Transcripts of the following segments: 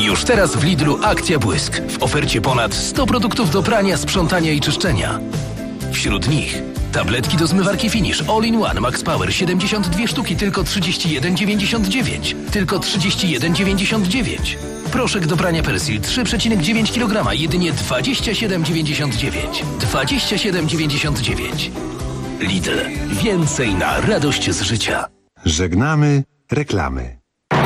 Już teraz w Lidlu akcja Błysk. W ofercie ponad 100 produktów do prania, sprzątania i czyszczenia. Wśród nich tabletki do zmywarki Finish All-in-One Max Power 72 sztuki, tylko 31,99. Tylko 31,99. Proszek do prania Persil 3,9 kg, jedynie 27,99. 27,99. Lidl. Więcej na radość z życia. Żegnamy reklamy.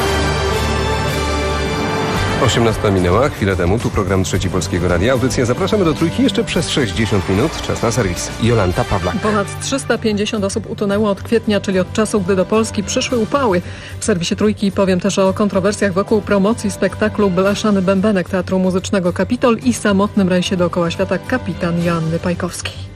18 minęła, chwilę temu, tu program Trzeci Polskiego Radia. Audycja Zapraszamy do Trójki jeszcze przez 60 minut. Czas na serwis. Jolanta Pawlak. Ponad 350 osób utonęło od kwietnia, czyli od czasu, gdy do Polski przyszły upały. W serwisie Trójki powiem też o kontrowersjach wokół promocji spektaklu Blaszany Bębenek Teatru Muzycznego Kapitol i samotnym rejsie dookoła świata kapitan Joanny Pajkowskiej.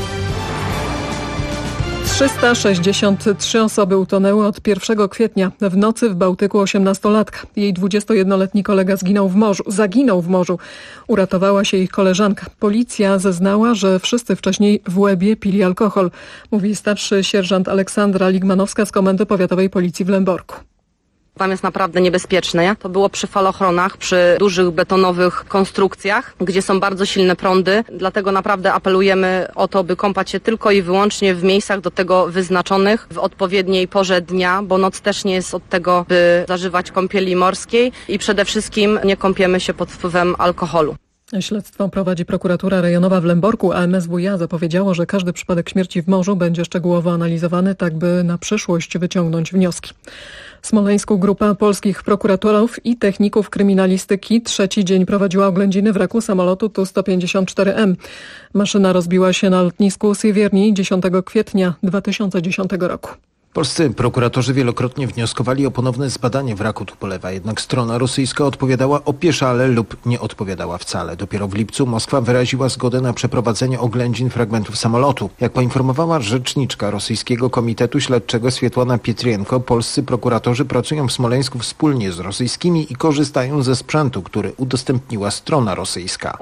363 osoby utonęły od 1 kwietnia. W nocy w Bałtyku 18-latka. Jej 21-letni kolega zaginął w morzu. Uratowała się ich koleżanka. Policja zeznała, że wszyscy wcześniej w Łebie pili alkohol. Mówi starszy sierżant Aleksandra Ligmanowska z Komendy Powiatowej Policji w Lęborku. Tam jest naprawdę niebezpieczne. To było przy falochronach, przy dużych betonowych konstrukcjach, gdzie są bardzo silne prądy. Dlatego naprawdę apelujemy o to, by kąpać się tylko i wyłącznie w miejscach do tego wyznaczonych w odpowiedniej porze dnia, bo noc też nie jest od tego, by zażywać kąpieli morskiej i przede wszystkim nie kąpiemy się pod wpływem alkoholu. Śledztwo prowadzi prokuratura rejonowa w Lęborku, a MSWiA zapowiedziało, że każdy przypadek śmierci w morzu będzie szczegółowo analizowany, tak by na przyszłość wyciągnąć wnioski. W Smoleńsku grupa polskich prokuratorów i techników kryminalistyki trzeci dzień prowadziła oględziny wraku samolotu Tu-154M. Maszyna rozbiła się na lotnisku Siewierni 10 kwietnia 2010 roku. Polscy prokuratorzy wielokrotnie wnioskowali o ponowne zbadanie wraku Tupolewa, jednak strona rosyjska odpowiadała opieszale lub nie odpowiadała wcale. Dopiero w lipcu Moskwa wyraziła zgodę na przeprowadzenie oględzin fragmentów samolotu. Jak poinformowała rzeczniczka Rosyjskiego Komitetu Śledczego Swietłana Pietrienko, polscy prokuratorzy pracują w Smoleńsku wspólnie z rosyjskimi i korzystają ze sprzętu, który udostępniła strona rosyjska.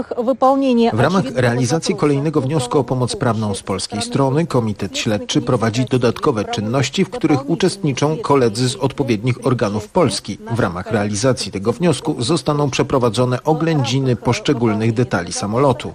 W ramach realizacji kolejnego wniosku o pomoc prawną z polskiej strony Komitet Śledczy prowadzi dodatkowe czynności, w których uczestniczą koledzy z odpowiednich organów Polski. W ramach realizacji tego wniosku zostaną przeprowadzone oględziny poszczególnych detali samolotu.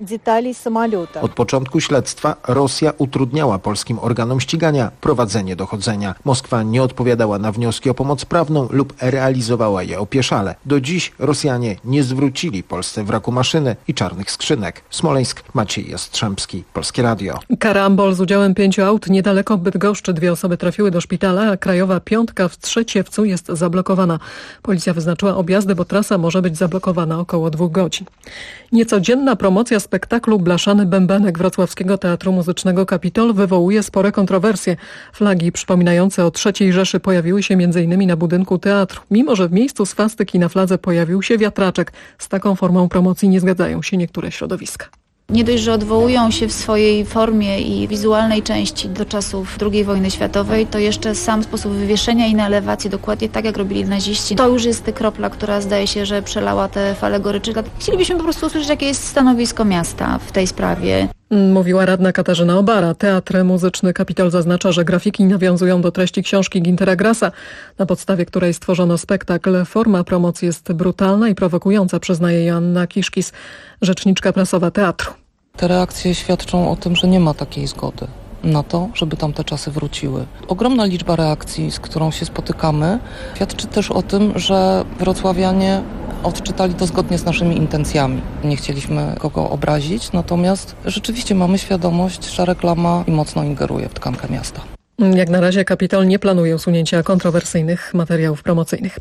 Od początku śledztwa Rosja utrudniała polskim organom ścigania prowadzenie dochodzenia. Moskwa nie odpowiadała na wnioski o pomoc prawną lub realizowała je opieszale. Do dziś Rosjanie nie zwrócili Polsce wraku maszyny i czarnych skrzynek. Smoleńsk, Maciej Jastrzębski, Polskie Radio. Karambol z udziałem 5 aut niedaleko Bydgoszczy. 2 osoby trafiły do szpitala, a krajowa piątka w Trzeciewcu jest zablokowana. Policja wyznaczyła objazdy, bo trasa może być zablokowana około 2 godzin. Niecodzienna promocja spektaklu Blaszany Bębenek Wrocławskiego Teatru Muzycznego Kapitol wywołuje spore kontrowersje. Flagi przypominające o III Rzeszy pojawiły się m.in. na budynku teatru, mimo że w miejscu swastyki na fladze pojawił się wiatraczek. Z taką formą promocji nie zgadzają się niektóre środowiska. Nie dość, że odwołują się w swojej formie i wizualnej części do czasów II wojny światowej, to jeszcze sam sposób wywieszenia i na elewacji, dokładnie tak jak robili naziści. To już jest kropla, która zdaje się, że przelała te fale goryczy. Chcielibyśmy po prostu usłyszeć, jakie jest stanowisko miasta w tej sprawie. Mówiła radna Katarzyna Obara. Teatr Muzyczny Kapitol zaznacza, że grafiki nawiązują do treści książki Gintera Grassa, na podstawie której stworzono spektakl. Forma promocji jest brutalna i prowokująca, przyznaje Joanna Kiszkis, rzeczniczka prasowa teatru. Te reakcje świadczą o tym, że nie ma takiej zgody na to, żeby tamte czasy wróciły. Ogromna liczba reakcji, z którą się spotykamy, świadczy też o tym, że wrocławianie odczytali to zgodnie z naszymi intencjami. Nie chcieliśmy kogo obrazić, natomiast rzeczywiście mamy świadomość, że reklama mocno ingeruje w tkankę miasta. Jak na razie Kapitol nie planuje usunięcia kontrowersyjnych materiałów promocyjnych.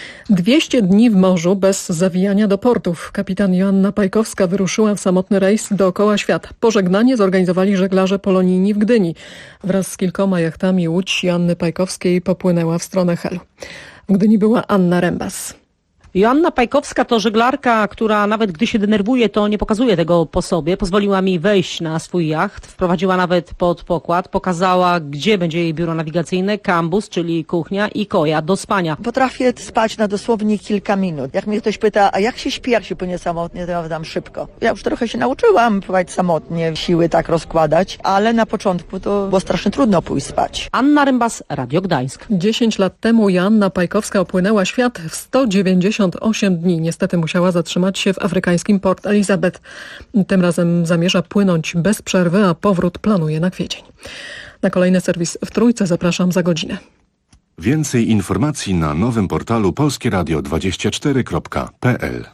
200 dni w morzu bez zawijania do portów. Kapitan Joanna Pajkowska wyruszyła w samotny rejs dookoła świata. Pożegnanie zorganizowali żeglarze polonijni w Gdyni. Wraz z kilkoma jachtami łódź Joanny Pajkowskiej popłynęła w stronę Helu. W Gdyni była Anna Rembas. Joanna Pajkowska to żeglarka, która nawet gdy się denerwuje, to nie pokazuje tego po sobie. Pozwoliła mi wejść na swój jacht, wprowadziła nawet pod pokład, pokazała, gdzie będzie jej biuro nawigacyjne, kambus, czyli kuchnia i koja do spania. Potrafię spać na dosłownie kilka minut. Jak mnie ktoś pyta, a jak się śpi, jak się płynie samotnie, to ja dam szybko. Ja już trochę się nauczyłam pływać samotnie, siły tak rozkładać, ale na początku to było strasznie trudno pójść spać. Anna Rembas, Radio Gdańsk. 10 lat temu Joanna Pajkowska opłynęła świat w 190 58 dni. Niestety musiała zatrzymać się w afrykańskim Port Elizabeth. Tym razem zamierza płynąć bez przerwy, a powrót planuje na kwiecień. Na kolejny serwis w Trójce zapraszam za godzinę. Więcej informacji na nowym portalu polskieradio24.pl.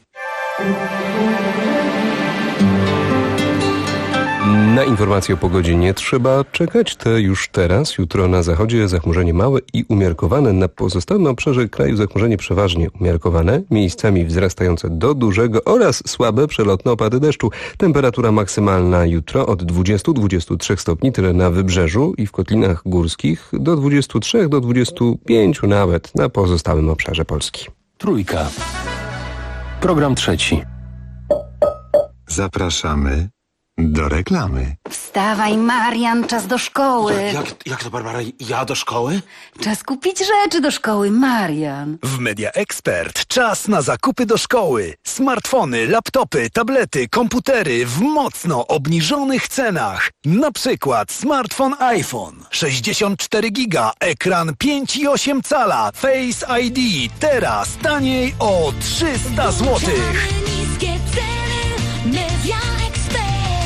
Na informacje o pogodzie nie trzeba czekać, te już teraz. Jutro na zachodzie zachmurzenie małe i umiarkowane. Na pozostałym obszarze kraju zachmurzenie przeważnie umiarkowane, miejscami wzrastające do dużego oraz słabe przelotne opady deszczu. Temperatura maksymalna jutro od 20-23 stopni, tyle na wybrzeżu i w kotlinach górskich, do 23 do 25 nawet na pozostałym obszarze Polski. Trójka. Program trzeci. Zapraszamy do reklamy. Wstawaj, Marian, czas do szkoły. Jak to, Barbara? Ja do szkoły? Czas kupić rzeczy do szkoły, Marian. W Media Expert czas na zakupy do szkoły. Smartfony, laptopy, tablety, komputery w mocno obniżonych cenach. Na przykład smartfon iPhone 64 giga, ekran 5,8 cala, Face ID. Teraz taniej o 300 zł. Niskie ceny, Media Expert.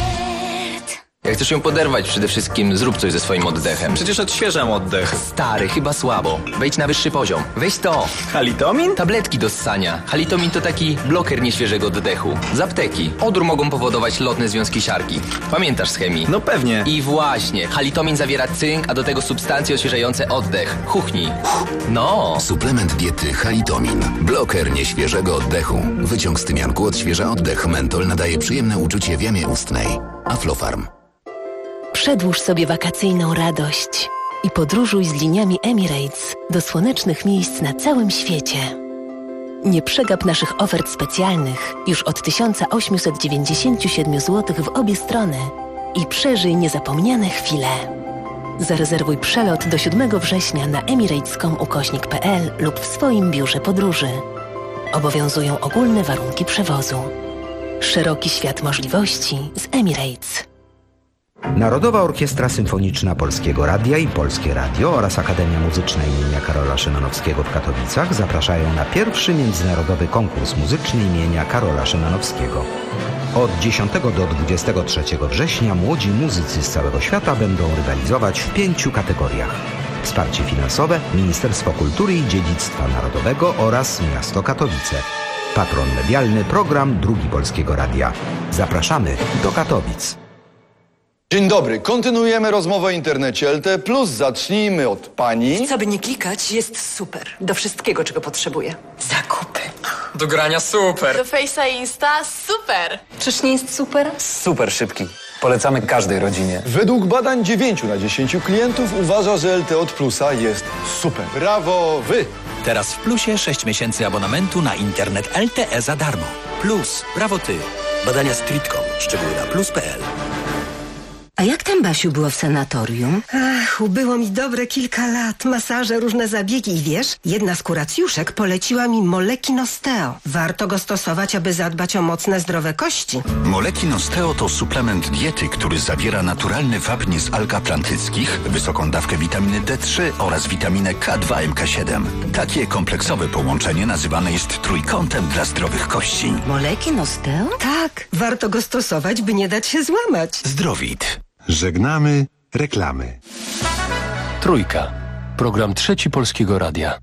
Jak chcesz ją poderwać przede wszystkim, zrób coś ze swoim oddechem. Przecież odświeżam oddech. Stary, chyba słabo. Wejdź na wyższy poziom. Weź to. Halitomin? Tabletki do ssania. Halitomin to taki bloker nieświeżego oddechu. Z apteki. Odór mogą powodować lotne związki siarki. Pamiętasz z chemii? No pewnie. I właśnie. Halitomin zawiera cynk, a do tego substancje odświeżające oddech. Chuchnij. No. Suplement diety Halitomin. Bloker nieświeżego oddechu. Wyciąg z tymianku odświeża oddech. Mentol nadaje przyjemne uczucie w jamie ustnej. Aflofarm. Przedłuż sobie wakacyjną radość i podróżuj z liniami Emirates do słonecznych miejsc na całym świecie. Nie przegap naszych ofert specjalnych już od 1897 zł w obie strony i przeżyj niezapomniane chwile. Zarezerwuj przelot do 7 września na emirates.com/pl lub w swoim biurze podróży. Obowiązują ogólne warunki przewozu. Szeroki świat możliwości z Emirates. Narodowa Orkiestra Symfoniczna Polskiego Radia i Polskie Radio oraz Akademia Muzyczna imienia Karola Szymanowskiego w Katowicach zapraszają na pierwszy międzynarodowy konkurs muzyczny imienia Karola Szymanowskiego. Od 10 do 23 września młodzi muzycy z całego świata będą rywalizować w 5 kategoriach. Wsparcie finansowe, Ministerstwo Kultury i Dziedzictwa Narodowego oraz Miasto Katowice. Patron medialny, program Drugi Polskiego Radia. Zapraszamy do Katowic. Dzień dobry, kontynuujemy rozmowę o internecie LTE+. Zacznijmy od pani. Co by nie klikać, jest super. Do wszystkiego, czego potrzebuję. Zakupy. Do grania super. Do Face'a i Insta super. Czyż nie jest super? Super szybki. Polecamy każdej rodzinie. Według badań 9 na 10 klientów uważa, że LTE od Plusa jest super. Brawo wy! Teraz w Plusie 6 miesięcy abonamentu na internet LTE za darmo. Plus, brawo ty. Badania Streetcom. Szczegóły na plus.pl. A jak tam, Basiu, było w sanatorium? Ach, ubyło mi dobre kilka lat. Masaże, różne zabiegi i wiesz, jedna z kuracjuszek poleciła mi Molekin Osteo. Warto go stosować, aby zadbać o mocne, zdrowe kości. Molekin Osteo to suplement diety, który zawiera naturalny wapń z alg atlantyckich, wysoką dawkę witaminy D3 oraz witaminę K2 MK7. Takie kompleksowe połączenie nazywane jest trójkątem dla zdrowych kości. Molekin Osteo? Tak, warto go stosować, by nie dać się złamać. Zdrowit. Żegnamy reklamy. Trójka. Program Trzeci Polskiego Radia.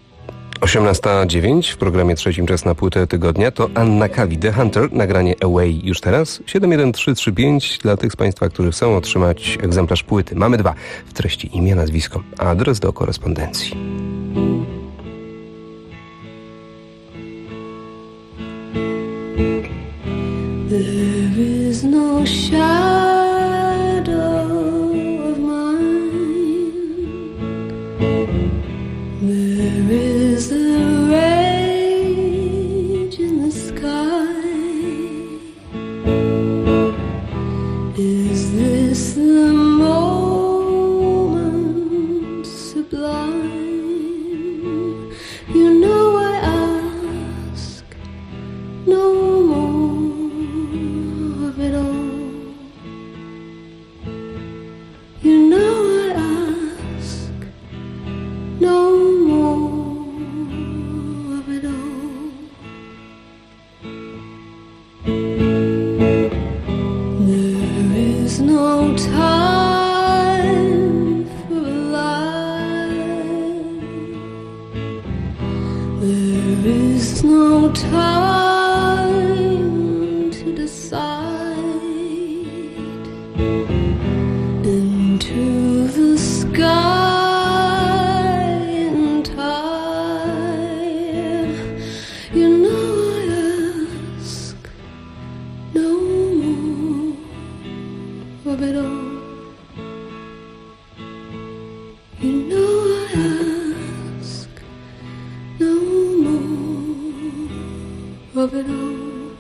18:09 w programie trzecim Czas na płytę tygodnia to Anna Kawi, The Hunter, nagranie Away już teraz. 71335 dla tych z Państwa, którzy chcą otrzymać egzemplarz płyty. Mamy 2 w treści imię, nazwisko, adres do korespondencji. There is no shadow of mine. There is a rage in the sky. Is this the moment sublime? You know I ask no more of it all. You know I ask no more is no time to decide. Into the sky in time. You know I ask no more of it all. You know I ask no more of it all.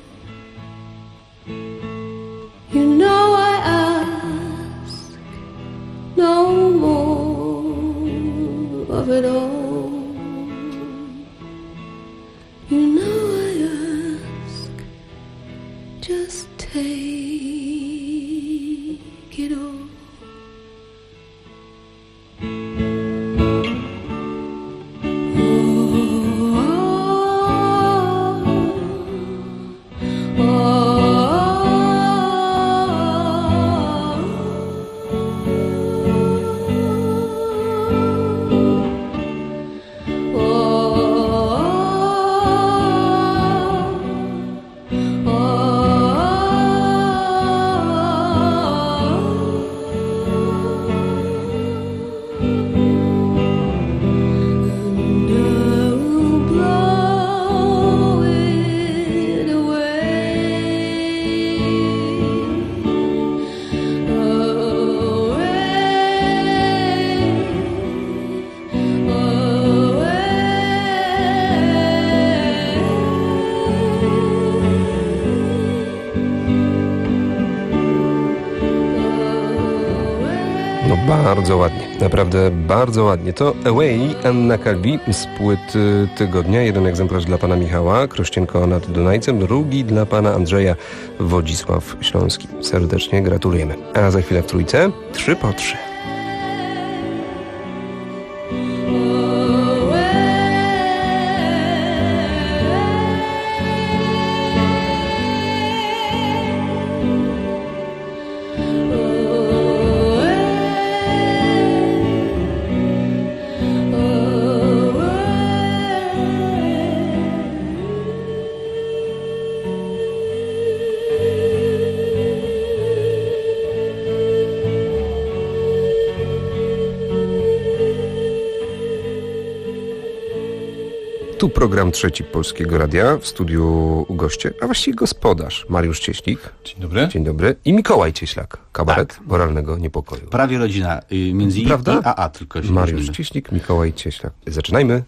You know I ask no more of it all. You know I ask, just take it all. Bardzo ładnie, naprawdę bardzo ładnie. To Away, Anna Kalbi z płyt tygodnia. Jeden egzemplarz dla pana Michała Krościenko nad Dunajcem, drugi dla pana Andrzeja Wodzisław Śląski. Serdecznie gratulujemy. A za chwilę w trójce 3 po 3. Tu program trzeci Polskiego Radia, w studiu goście, a właściwie gospodarz Mariusz Cieślik. Dzień dobry. Dzień dobry. I Mikołaj Cieślak, kabaret moralnego niepokoju. Prawie rodzina, między Prawda? I a A tylko się Mariusz różnimy. Cieślik, Mikołaj Cieślak. Zaczynajmy.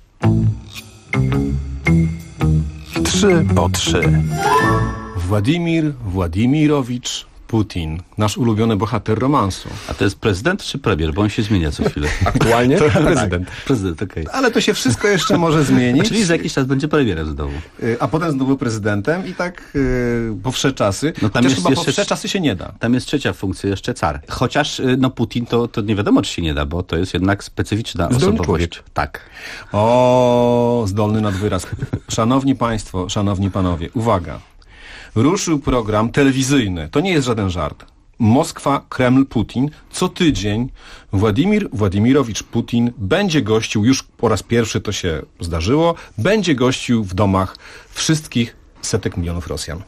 3 po 3. Władimir Władimirowicz Putin, nasz ulubiony bohater romansu. A to jest prezydent czy premier? Bo on się zmienia co chwilę. Aktualnie To prezydent. Tak, prezydent, okej. Ale to się wszystko jeszcze może zmienić. Czyli za jakiś czas będzie premierem znowu. A potem znowu prezydentem i tak po wsze czasy. No tam Chociaż jest chyba jeszcze po wsze czasy się nie da. Tam jest trzecia funkcja, jeszcze car. Chociaż no Putin to nie wiadomo, czy się nie da, bo to jest jednak specyficzna osobowość. Człowiek. Tak. O, zdolny nadwyraz. Szanowni państwo, szanowni panowie, uwaga. Ruszył program telewizyjny. To nie jest żaden żart. Moskwa, Kreml, Putin. Co tydzień Władimir Władimirowicz Putin będzie gościł, już po raz pierwszy to się zdarzyło, będzie gościł w domach wszystkich setek milionów Rosjan.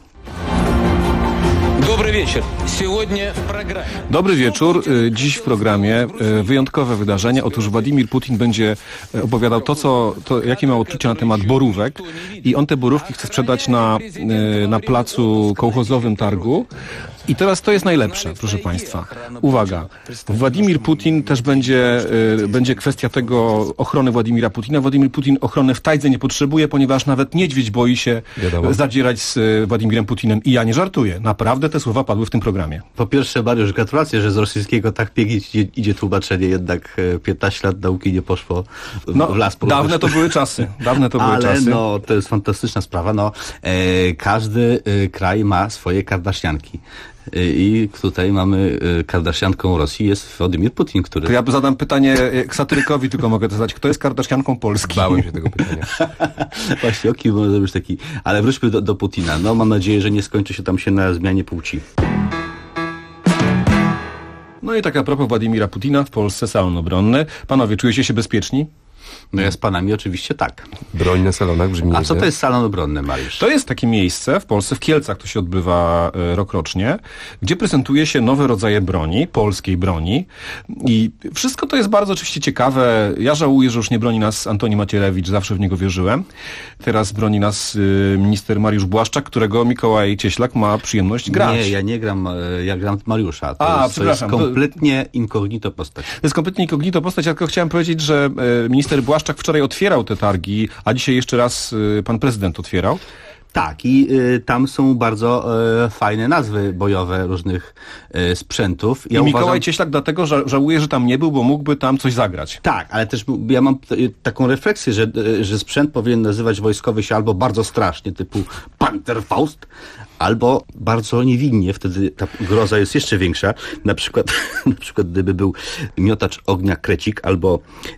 Dobry wieczór. Сегодня w programie. Dobry wieczór. Dziś w programie wyjątkowe wydarzenie. Otóż Władimir Putin będzie opowiadał jakie ma odczucia na temat borówek i on te borówki chce sprzedać na placu kołchozowym targu. I teraz to jest najlepsze, proszę państwa. Uwaga. Władimir Putin też będzie kwestia tego ochrony Władimira Putina. Władimir Putin ochrony w tajdze nie potrzebuje, ponieważ nawet niedźwiedź boi się zadzierać z Władimirem Putinem. I ja nie żartuję. Naprawdę te słowa padły w tym programie. Po pierwsze, Mariusz, gratulacje, że z rosyjskiego tak pięknie idzie tłumaczenie. Jednak 15 lat nauki nie poszło w las. Dawne to były czasy. Ale no, to jest fantastyczna sprawa. No, każdy kraj ma swoje kardashianki. I tutaj mamy kardashianką Rosji jest Władimir Putin, który... To ja zadam pytanie satyrykowi, tylko mogę to zadać. Kto jest kardashianką Polski? Bałem się tego pytania. Właśnie, o kim może być taki... Ale wróćmy do Putina. No, mam nadzieję, że nie skończy się tam na zmianie płci. No i tak a propos Władimira Putina, w Polsce salon obronny. Panowie, czujecie się bezpieczni? No ja z panami oczywiście tak. Broń na salonach brzmi A nieźle. co to jest salon obronny, Mariusz? To jest takie miejsce w Polsce, w Kielcach to się odbywa rokrocznie, gdzie prezentuje się nowe rodzaje broni, polskiej broni i wszystko to jest bardzo oczywiście ciekawe. Ja żałuję, że już nie broni nas Antoni Macierewicz, zawsze w niego wierzyłem. Teraz broni nas minister Mariusz Błaszczak, którego Mikołaj Cieślak ma przyjemność grać. Nie, ja nie gram, ja gram Mariusza. To jest przepraszam. kompletnie incognito postać. To jest kompletnie incognito postać, ja tylko chciałem powiedzieć, że minister Błaszczak wczoraj otwierał te targi, a dzisiaj jeszcze raz pan prezydent otwierał. Tak, i tam są bardzo fajne nazwy bojowe różnych sprzętów. Ja I Mikołaj Cieślak dlatego żałuje, że tam nie był, bo mógłby tam coś zagrać. Tak, ale też ja mam taką refleksję, że sprzęt powinien nazywać wojskowy się albo bardzo strasznie, typu Panzerfaust, albo bardzo niewinnie, wtedy ta groza jest jeszcze większa. Na przykład gdyby był miotacz ognia Krecik albo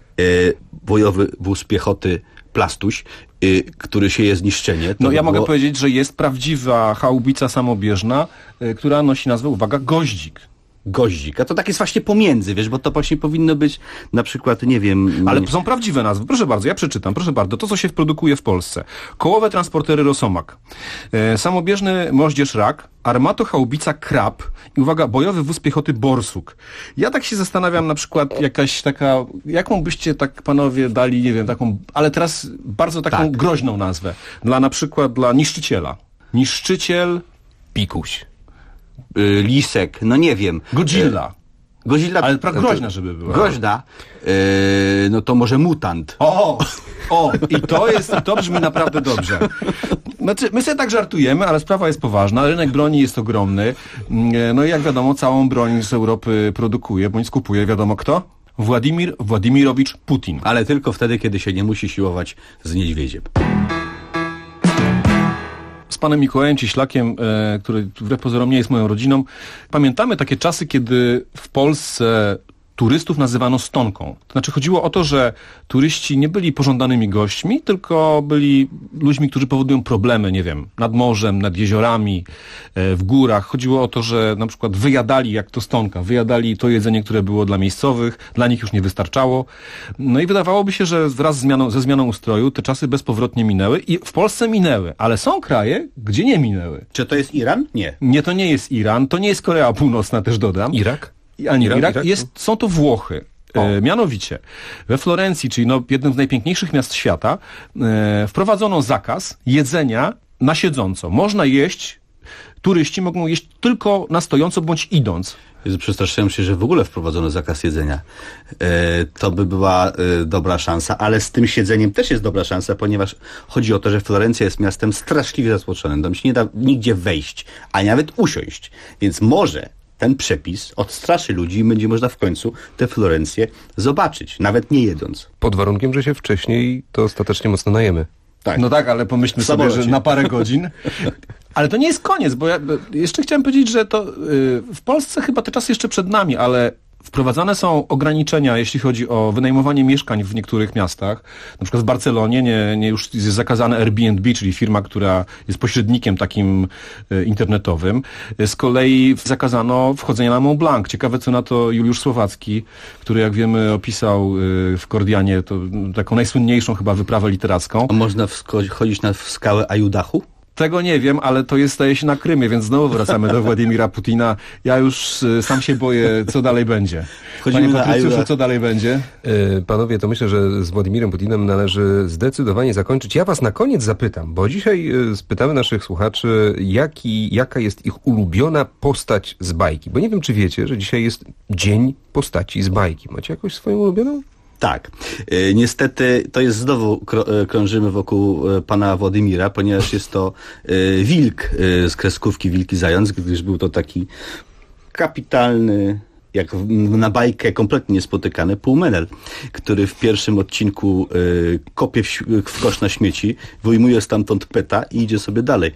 bojowy wóz piechoty Plastuś, który sieje zniszczenie. No ja mogę powiedzieć, że jest prawdziwa haubica samobieżna, która nosi nazwę, uwaga, Goździk. Goździk, a to tak jest właśnie pomiędzy, wiesz, bo to właśnie powinno być na przykład, nie wiem... Ale są prawdziwe nazwy, proszę bardzo, ja przeczytam, proszę bardzo, to co się produkuje w Polsce. Kołowe transportery Rosomak, samobieżny moździerz Rak, armatochaubica Krab i uwaga, bojowy wóz piechoty Borsuk. Ja tak się zastanawiam na przykład jakaś taka, jaką byście tak panowie dali, nie wiem, taką, ale teraz bardzo taką groźną nazwę. Na przykład dla niszczyciela. Niszczyciel Pikuś. Lisek, no nie wiem. Godzilla. Godzilla, ale groźna, żeby była. Groźna. No to może mutant. O, i to brzmi naprawdę dobrze. Znaczy, my sobie tak żartujemy, ale sprawa jest poważna. Rynek broni jest ogromny. No i jak wiadomo, całą broń z Europy produkuje, bądź skupuje, wiadomo kto? Władimir Władimirowicz Putin. Ale tylko wtedy, kiedy się nie musi siłować z niedźwiedziem. Z panem Mikołajem Cieślakiem, który wbrew pozorom nie jest moją rodziną, pamiętamy takie czasy, kiedy w Polsce turystów nazywano stonką. To znaczy chodziło o to, że turyści nie byli pożądanymi gośćmi, tylko byli ludźmi, którzy powodują problemy, nie wiem, nad morzem, nad jeziorami, w górach. Chodziło o to, że na przykład wyjadali, jak to stonka, wyjadali to jedzenie, które było dla miejscowych, dla nich już nie wystarczało. No i wydawałoby się, że wraz ze zmianą ustroju te czasy bezpowrotnie minęły i w Polsce minęły, ale są kraje, gdzie nie minęły. Czy to jest Iran? Nie. Nie, to nie jest Iran, to nie jest Korea Północna, też dodam. Irak? Ani Irak. Są to Włochy. Mianowicie we Florencji, czyli jednym z najpiękniejszych miast świata, wprowadzono zakaz jedzenia na siedząco. Można jeść, turyści mogą jeść tylko na stojąco bądź idąc. Jezu, przestraszyłem się, że w ogóle wprowadzono zakaz jedzenia. To by była dobra szansa, ale z tym siedzeniem też jest dobra szansa, ponieważ chodzi o to, że Florencja jest miastem straszliwie zatłoczonym. Tam się nie da nigdzie wejść, a nawet usiąść. Więc może ten przepis odstraszy ludzi i będzie można w końcu tę Florencję zobaczyć, nawet nie jedząc. Pod warunkiem, że się wcześniej to ostatecznie mocno najemy. Tak. No tak, ale pomyślmy sobie, że na parę godzin. Ale to nie jest koniec, bo ja jeszcze chciałem powiedzieć, że to w Polsce chyba te czasy jeszcze przed nami, ale wprowadzane są ograniczenia, jeśli chodzi o wynajmowanie mieszkań w niektórych miastach. Na przykład w Barcelonie nie już jest zakazane Airbnb, czyli firma, która jest pośrednikiem takim internetowym. Z kolei zakazano wchodzenia na Mont Blanc. Ciekawe, co na to Juliusz Słowacki, który, jak wiemy, opisał w Kordianie to taką najsłynniejszą chyba wyprawę literacką. A można chodzić na skałę Ajudachu? Tego nie wiem, ale to staje się na Krymie, więc znowu wracamy do Władimira Putina. Ja już sam się boję, co dalej będzie. Panie Patrycjuszu, co dalej będzie? Panowie, to myślę, że z Władimirem Putinem należy zdecydowanie zakończyć. Ja was na koniec zapytam, bo dzisiaj spytamy naszych słuchaczy, jaka jest ich ulubiona postać z bajki. Bo nie wiem, czy wiecie, że dzisiaj jest Dzień Postaci z bajki. Macie jakąś swoją ulubioną? Tak. Niestety to jest znowu krążymy wokół pana Władimira, ponieważ jest to wilk z kreskówki Wilki Zając, gdyż był to taki kapitalny, jak na bajkę kompletnie niespotykany, półmenel, który w pierwszym odcinku kopie w kosz na śmieci, wyjmuje stamtąd peta i idzie sobie dalej.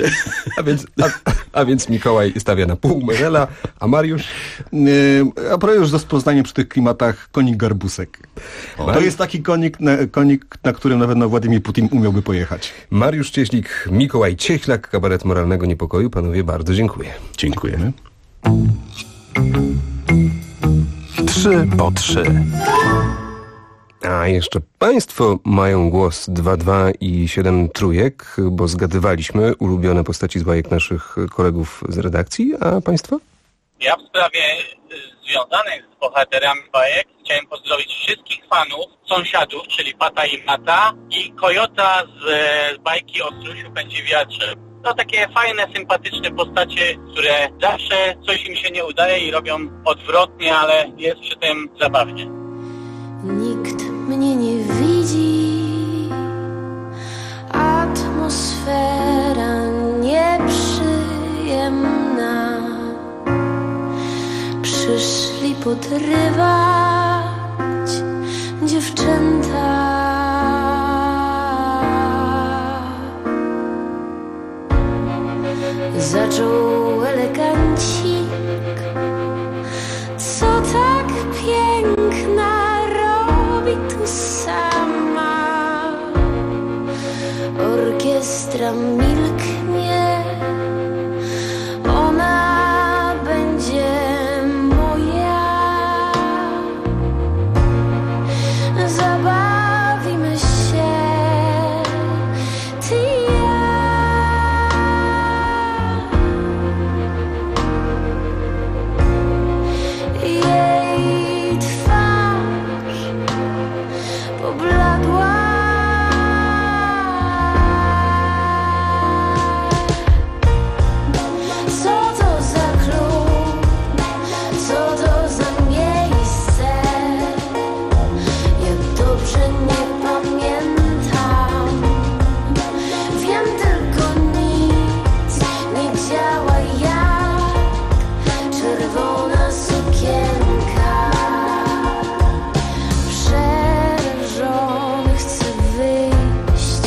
A więc Mikołaj stawia na półmenela, a Mariusz? A Mariusz z rozpoznaniem przy tych klimatach konik Garbusek. To jest taki konik, na którym nawet Władimir Putin umiałby pojechać. Mariusz Cieślik, Mikołaj Cieślak, Kabaret Moralnego Niepokoju. Panowie, bardzo dziękuję. Dziękujemy. 3 o 3. A jeszcze państwo mają głos 2-2 i 7 trójek, bo zgadywaliśmy ulubione postaci z bajek naszych kolegów z redakcji, a państwo? Ja w sprawie związanych z bohaterami bajek chciałem pozdrowić wszystkich fanów, sąsiadów, czyli Pata i Mata i Kojota z bajki o Strusiu pędzi wiatrze. To takie fajne, sympatyczne postacie, które zawsze coś im się nie udaje i robią odwrotnie, ale jest przy tym zabawnie. Nikt mnie nie widzi, atmosfera nieprzyjemna. Przyszli podrywać dziewczęta. Zaczął elegancik, co tak piękna robi tu sama. Orkiestra milknie, ona będzie moja. Zabawimy się, ty i ja. Jej twarz pobladła. Co to za klub? Co to za miejsce? Jak dobrze nie pamiętam. Wiem tylko nic nie działa jak czerwona sukienka. Przerażony chcę wyjść,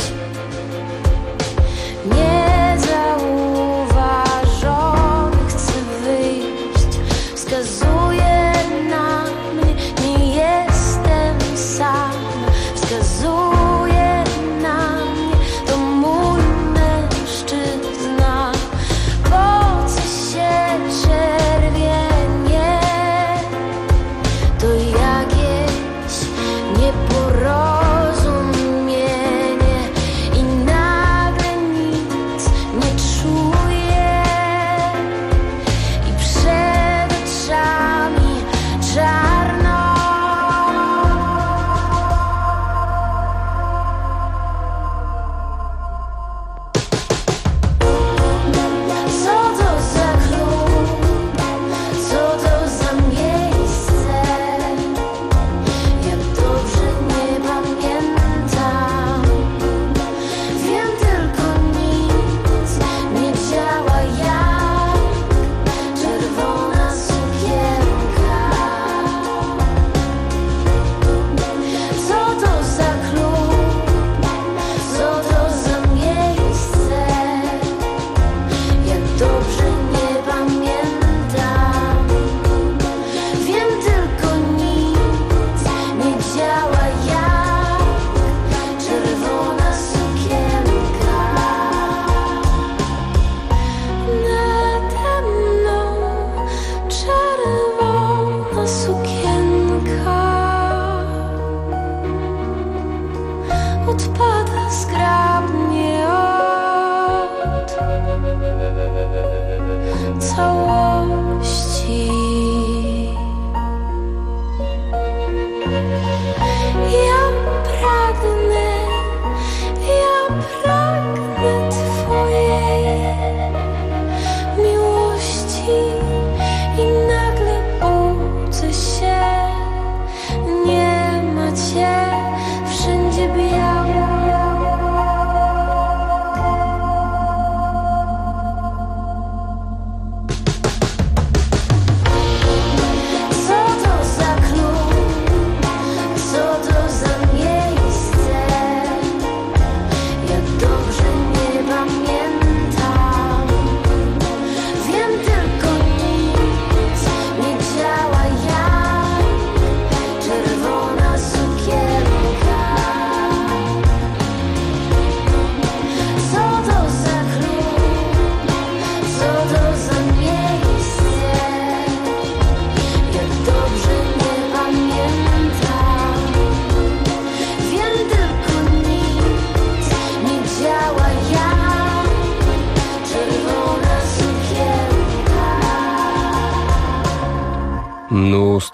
niezauważony chcę wyjść. Wskazuje na mnie, nie jestem sam. Wskazuje na mnie, to mój mężczyzna. Po co się czerwienie? To jakieś nieporozumienie i nagle nic nie czuję i przed oczami czarno. Co to za klub? Co to za miejsce? Jak dobrze nie pamiętam. Wiem tylko nic nie działa jak czerwona sukienka. Co to za klub? Co to za miejsce? Jak dobrze nie pamiętam. Wiem tylko nic nie działa jak czerwona sukienka. Nade mną czerwona sukienka odpada zgrabnie od całości. Ja pragnę twojej miłości i nagle budzę się, nie ma cię, wszędzie biało.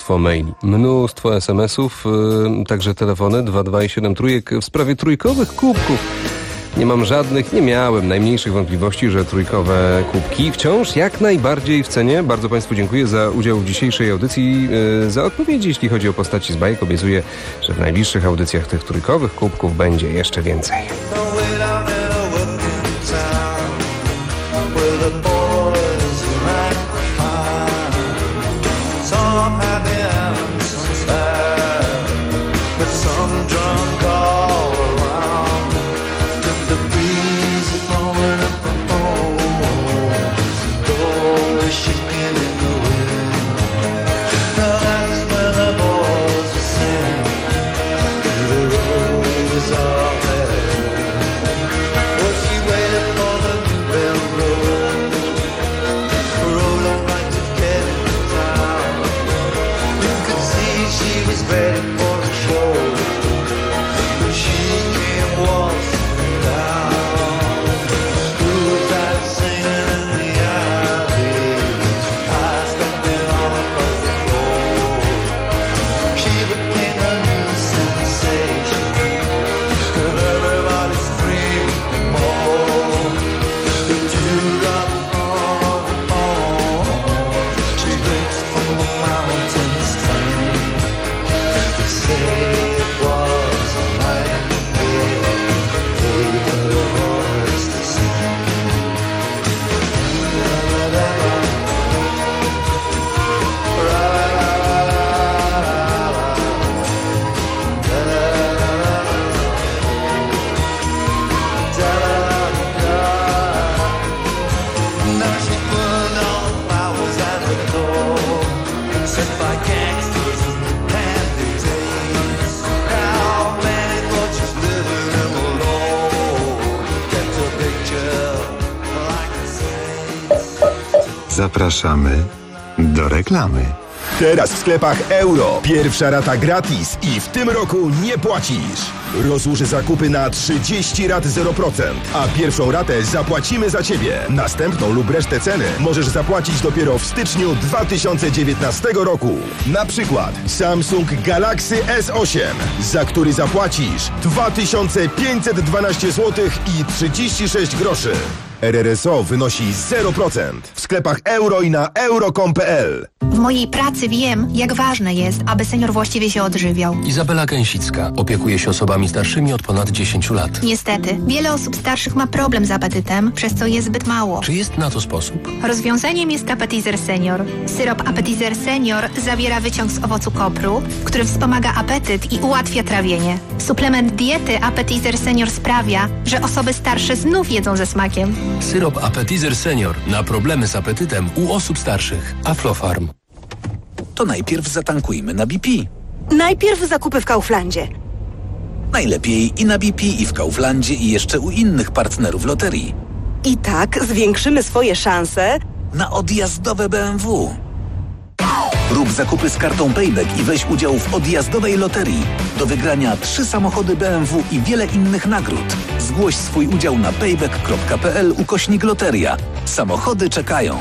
mnóstwo maili, mnóstwo SMS-ów, także telefony 22 trójek w sprawie trójkowych kubków. Nie miałem najmniejszych wątpliwości, że trójkowe kubki wciąż jak najbardziej w cenie. Bardzo Państwu dziękuję za udział w dzisiejszej audycji, za odpowiedzi, jeśli chodzi o postaci z bajek. Obiecuję, że w najbliższych audycjach tych trójkowych kubków będzie jeszcze więcej. Zapraszamy do reklamy. Teraz w sklepach Euro. Pierwsza rata gratis i w tym roku nie płacisz. Rozłóż zakupy na 30 rat 0%, a pierwszą ratę zapłacimy za Ciebie. Następną lub resztę ceny możesz zapłacić dopiero w styczniu 2019 roku. Na przykład Samsung Galaxy S8, za który zapłacisz 2512 zł i 36 groszy. RRSO wynosi 0% w sklepach Euro i na euro.com.pl. W mojej pracy wiem, jak ważne jest, aby senior właściwie się odżywiał. Izabela Gęsicka opiekuje się osobami starszymi od ponad 10 lat. Niestety, wiele osób starszych ma problem z apetytem, przez co je zbyt mało. Czy jest na to sposób? Rozwiązaniem jest Appetizer Senior. Syrop Appetizer Senior zawiera wyciąg z owocu kopru, który wspomaga apetyt i ułatwia trawienie. Suplement diety Appetizer Senior sprawia, że osoby starsze znów jedzą ze smakiem. Syrop Appetizer Senior na problemy z apetytem u osób starszych. Aflofarm. To najpierw zatankujmy na BP. Najpierw zakupy w Kauflandzie. Najlepiej i na BP, i w Kauflandzie, i jeszcze u innych partnerów loterii. I tak zwiększymy swoje szanse na odjazdowe BMW. Rób zakupy z kartą Payback i weź udział w odjazdowej loterii. Do wygrania 3 samochody BMW i wiele innych nagród. Zgłoś swój udział na payback.pl/loteria. Samochody czekają.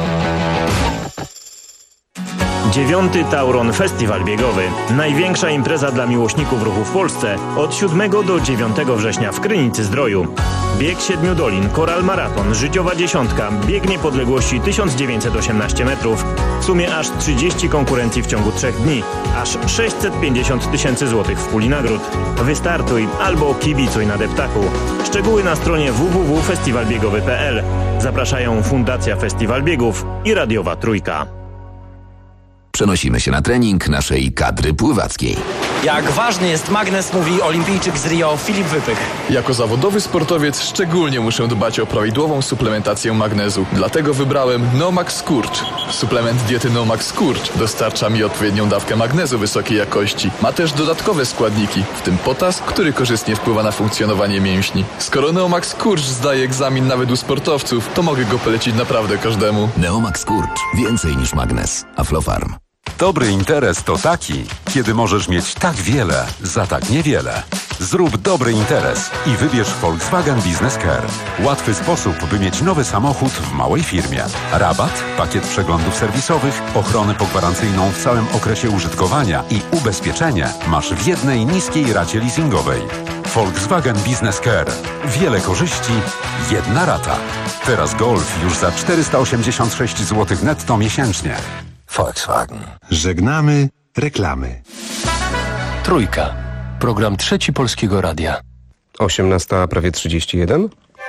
9. Tauron Festiwal Biegowy. Największa impreza dla miłośników ruchu w Polsce od 7 do 9 września w Krynicy-Zdroju. Bieg 7 dolin, Koral Maraton, życiowa dziesiątka, bieg niepodległości 1918 metrów. W sumie aż 30 konkurencji w ciągu 3 dni. Aż 650 000 złotych w puli nagród. Wystartuj albo kibicuj na deptaku. Szczegóły na stronie www.festiwalbiegowy.pl. Zapraszają Fundacja Festiwal Biegów i Radiowa Trójka. Przenosimy się na trening naszej kadry pływackiej. Jak ważny jest magnes, mówi olimpijczyk z Rio Filip Wypych. Jako zawodowy sportowiec szczególnie muszę dbać o prawidłową suplementację magnezu. Dlatego wybrałem Nomax Skurcz. Suplement diety Nomax Skurcz dostarcza mi odpowiednią dawkę magnezu wysokiej jakości. Ma też dodatkowe składniki, w tym potas, który korzystnie wpływa na funkcjonowanie mięśni. Skoro Neomax Skurcz zdaje egzamin nawet u sportowców, to mogę go polecić naprawdę każdemu. Neomax Skurcz. Więcej niż magnes. Aflofarm. Dobry interes to taki, kiedy możesz mieć tak wiele za tak niewiele. Zrób dobry interes i wybierz Volkswagen Business Care. Łatwy sposób, by mieć nowy samochód w małej firmie. Rabat, pakiet przeglądów serwisowych, ochronę pogwarancyjną w całym okresie użytkowania i ubezpieczenie masz w jednej niskiej racie leasingowej. Volkswagen Business Care. Wiele korzyści, jedna rata. Teraz Golf już za 486 zł netto miesięcznie. Volkswagen. Żegnamy reklamy. Trójka. Program Trzeci Polskiego Radia. 18, prawie 31.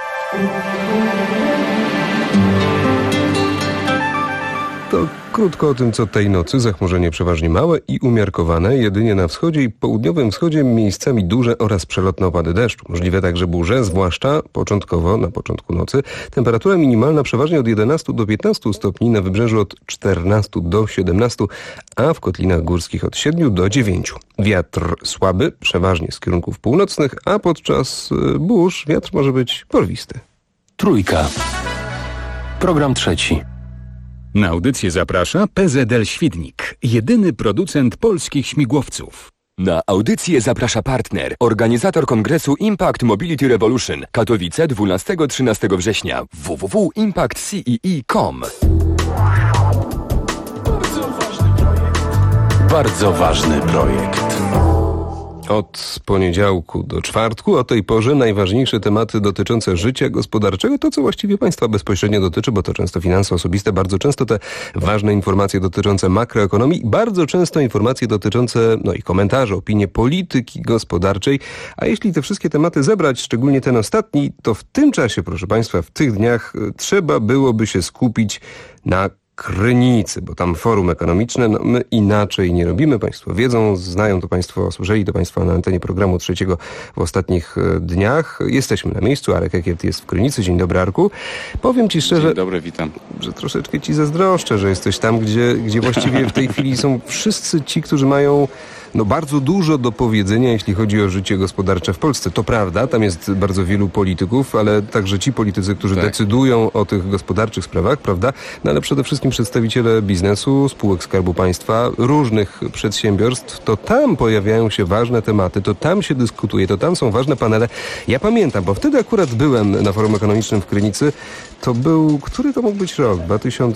To krótko o tym, co tej nocy. Zachmurzenie przeważnie małe i umiarkowane. Jedynie na wschodzie i południowym wschodzie miejscami duże oraz przelotne opady deszczu. Możliwe także burze, zwłaszcza początkowo, na początku nocy. Temperatura minimalna przeważnie od 11 do 15 stopni, na wybrzeżu od 14 do 17, a w kotlinach górskich od 7 do 9. Wiatr słaby, przeważnie z kierunków północnych, a podczas burz wiatr może być porwisty. Trójka. Program trzeci. Na audycję zaprasza PZL Świdnik, jedyny producent polskich śmigłowców. Na audycję zaprasza partner, organizator kongresu Impact Mobility Revolution, Katowice 12-13 września, www.impactcee.com. Bardzo ważny projekt. Od poniedziałku do czwartku o tej porze najważniejsze tematy dotyczące życia gospodarczego, to co właściwie państwa bezpośrednio dotyczy, bo to często finanse osobiste, bardzo często te ważne informacje dotyczące makroekonomii, bardzo często informacje dotyczące, i komentarze, opinie polityki gospodarczej, a jeśli te wszystkie tematy zebrać, szczególnie ten ostatni, to w tym czasie, proszę państwa, w tych dniach trzeba byłoby się skupić na Krynicy, bo tam forum ekonomiczne, my inaczej nie robimy. Państwo wiedzą, znają to państwo, słyszeli to państwo na antenie programu trzeciego w ostatnich dniach. Jesteśmy na miejscu, Arek Ekiert jest w Krynicy. Dzień dobry, Arku. Powiem ci szczerze, dzień dobry, witam. Że troszeczkę ci zazdroszczę, że jesteś tam, gdzie właściwie w tej chwili są wszyscy ci, którzy mają bardzo dużo do powiedzenia, jeśli chodzi o życie gospodarcze w Polsce. To prawda, tam jest bardzo wielu polityków, ale także ci politycy, którzy decydują o tych gospodarczych sprawach, prawda? Ale przede wszystkim przedstawiciele biznesu, spółek Skarbu Państwa, różnych przedsiębiorstw, to tam pojawiają się ważne tematy, to tam się dyskutuje, to tam są ważne panele. Ja pamiętam, bo wtedy akurat byłem na forum ekonomicznym w Krynicy. To był, który to mógł być rok?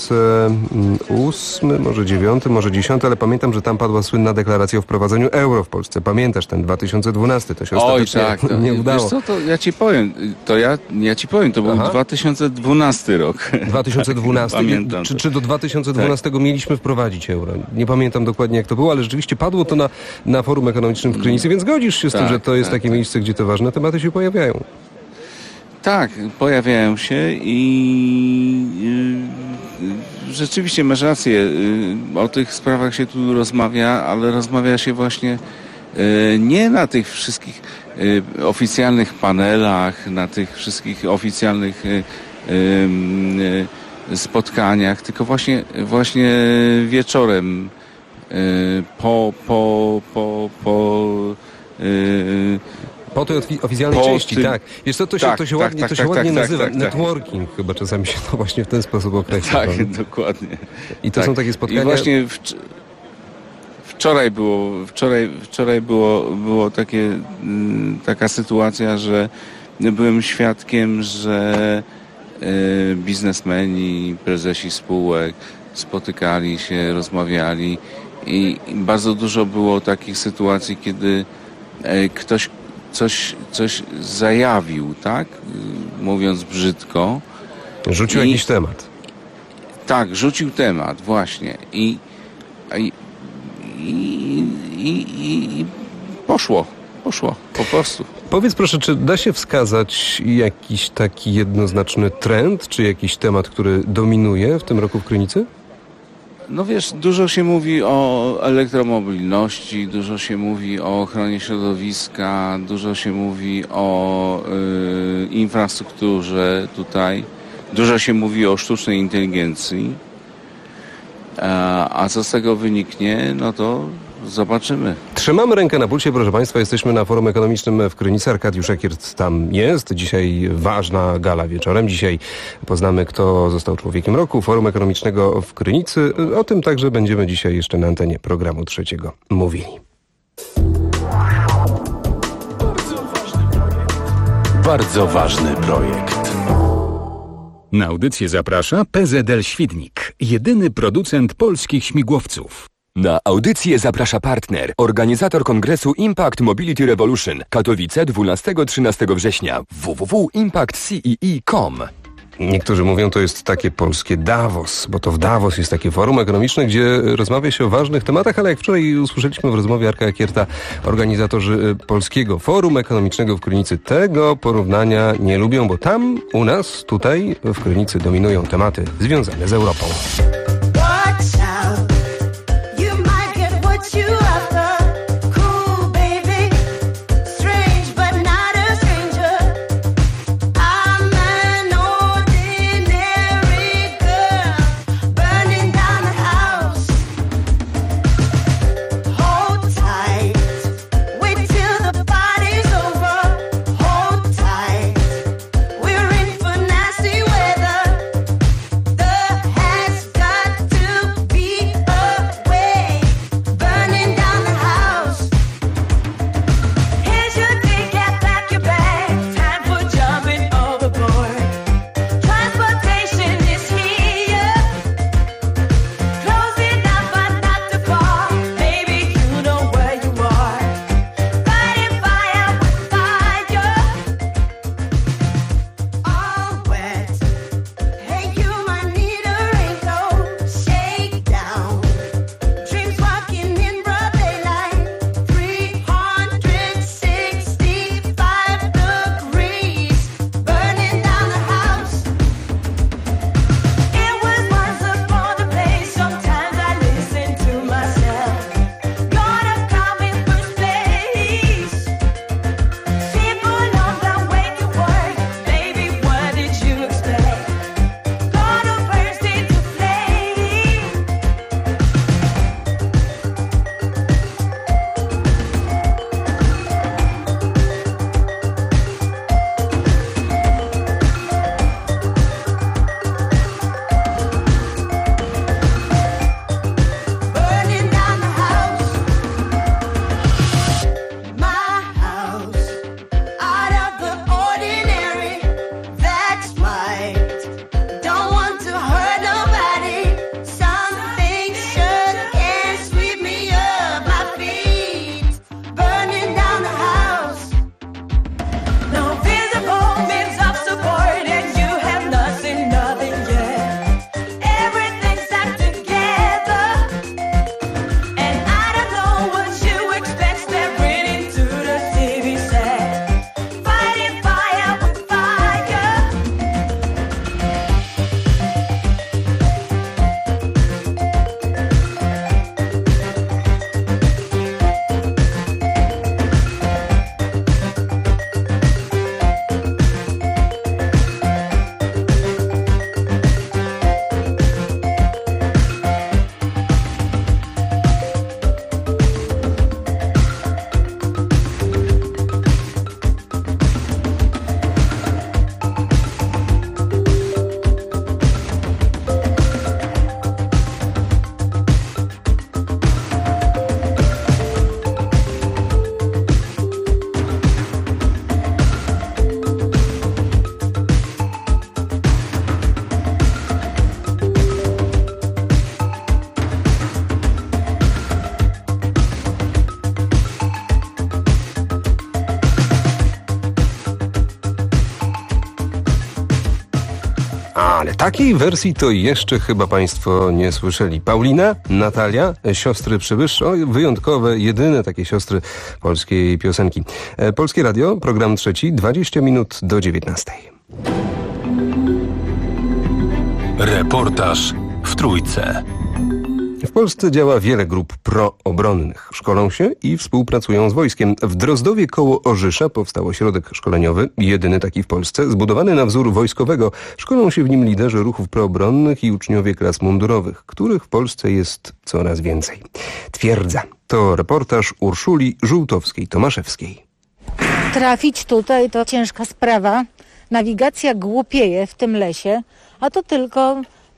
2008, może 9, może 10, ale pamiętam, że tam padła słynna deklaracja o wprowadzeniu euro w Polsce. Pamiętasz ten 2012? To się ostatecznie nie udało. Wiesz co, to ja ci powiem. To był 2012 rok. 2012? Pamiętam. Czy do 2012 mieliśmy wprowadzić euro? Nie pamiętam dokładnie, jak to było, ale rzeczywiście padło to na forum ekonomicznym w Krynicy, więc godzisz się z tym, że to jest takie miejsce, gdzie te ważne tematy się pojawiają. Tak, pojawiają się i rzeczywiście masz rację, o tych sprawach się tu rozmawia, ale rozmawia się właśnie nie na tych wszystkich oficjalnych panelach, na tych wszystkich oficjalnych spotkaniach, tylko właśnie wieczorem po tej oficjalnej części, tak. Wiesz co, to się ładnie nazywa. Networking chyba czasami się to właśnie w ten sposób określa. Tak, dokładnie. I to są takie spotkania. I właśnie wczoraj było taka sytuacja, że byłem świadkiem, że biznesmeni, prezesi spółek spotykali się, rozmawiali i bardzo dużo było takich sytuacji, kiedy ktoś coś zajawił, tak? Mówiąc brzydko. Rzucił jakiś temat. Tak, rzucił temat, właśnie. I poszło po prostu. Powiedz proszę, czy da się wskazać jakiś taki jednoznaczny trend, czy jakiś temat, który dominuje w tym roku w Krynicy? No wiesz, dużo się mówi o elektromobilności, dużo się mówi o ochronie środowiska, dużo się mówi o infrastrukturze tutaj, dużo się mówi o sztucznej inteligencji, a co z tego wyniknie, no to zobaczymy. Trzymamy rękę na pulsie, proszę Państwa. Jesteśmy na forum ekonomicznym w Krynicy. Arkadiusz Ekiert tam jest. Dzisiaj ważna gala wieczorem. Dzisiaj poznamy, kto został człowiekiem roku forum ekonomicznego w Krynicy. O tym także będziemy dzisiaj jeszcze na antenie programu trzeciego mówili. bardzo ważny projekt. Na audycję zaprasza PZL Świdnik, jedyny producent polskich śmigłowców. Na audycję zaprasza partner, organizator kongresu Impact Mobility Revolution, Katowice 12-13 września, www.impactcee.com. Niektórzy mówią, to jest takie polskie Davos, bo to w Davos jest takie forum ekonomiczne, gdzie rozmawia się o ważnych tematach, ale jak wczoraj usłyszeliśmy w rozmowie Arka Jakierta, organizatorzy Polskiego Forum Ekonomicznego w Krynicy tego porównania nie lubią, bo tam u nas, tutaj w Krynicy dominują tematy związane z Europą. Ale takiej wersji to jeszcze chyba Państwo nie słyszeli. Paulina, Natalia, siostry Przybysz, wyjątkowe, jedyne takie siostry polskiej piosenki. Polskie Radio, program 3, 20 minut do 19. Reportaż w Trójce. W Polsce działa wiele grup proobronnych. Szkolą się i współpracują z wojskiem. W Drozdowie koło Orzysza powstał ośrodek szkoleniowy, jedyny taki w Polsce, zbudowany na wzór wojskowego. Szkolą się w nim liderzy ruchów proobronnych i uczniowie klas mundurowych, których w Polsce jest coraz więcej. Twierdza. To reportaż Urszuli Żółtowskiej-Tomaszewskiej. Trafić tutaj to ciężka sprawa. Nawigacja głupieje w tym lesie, a to tylko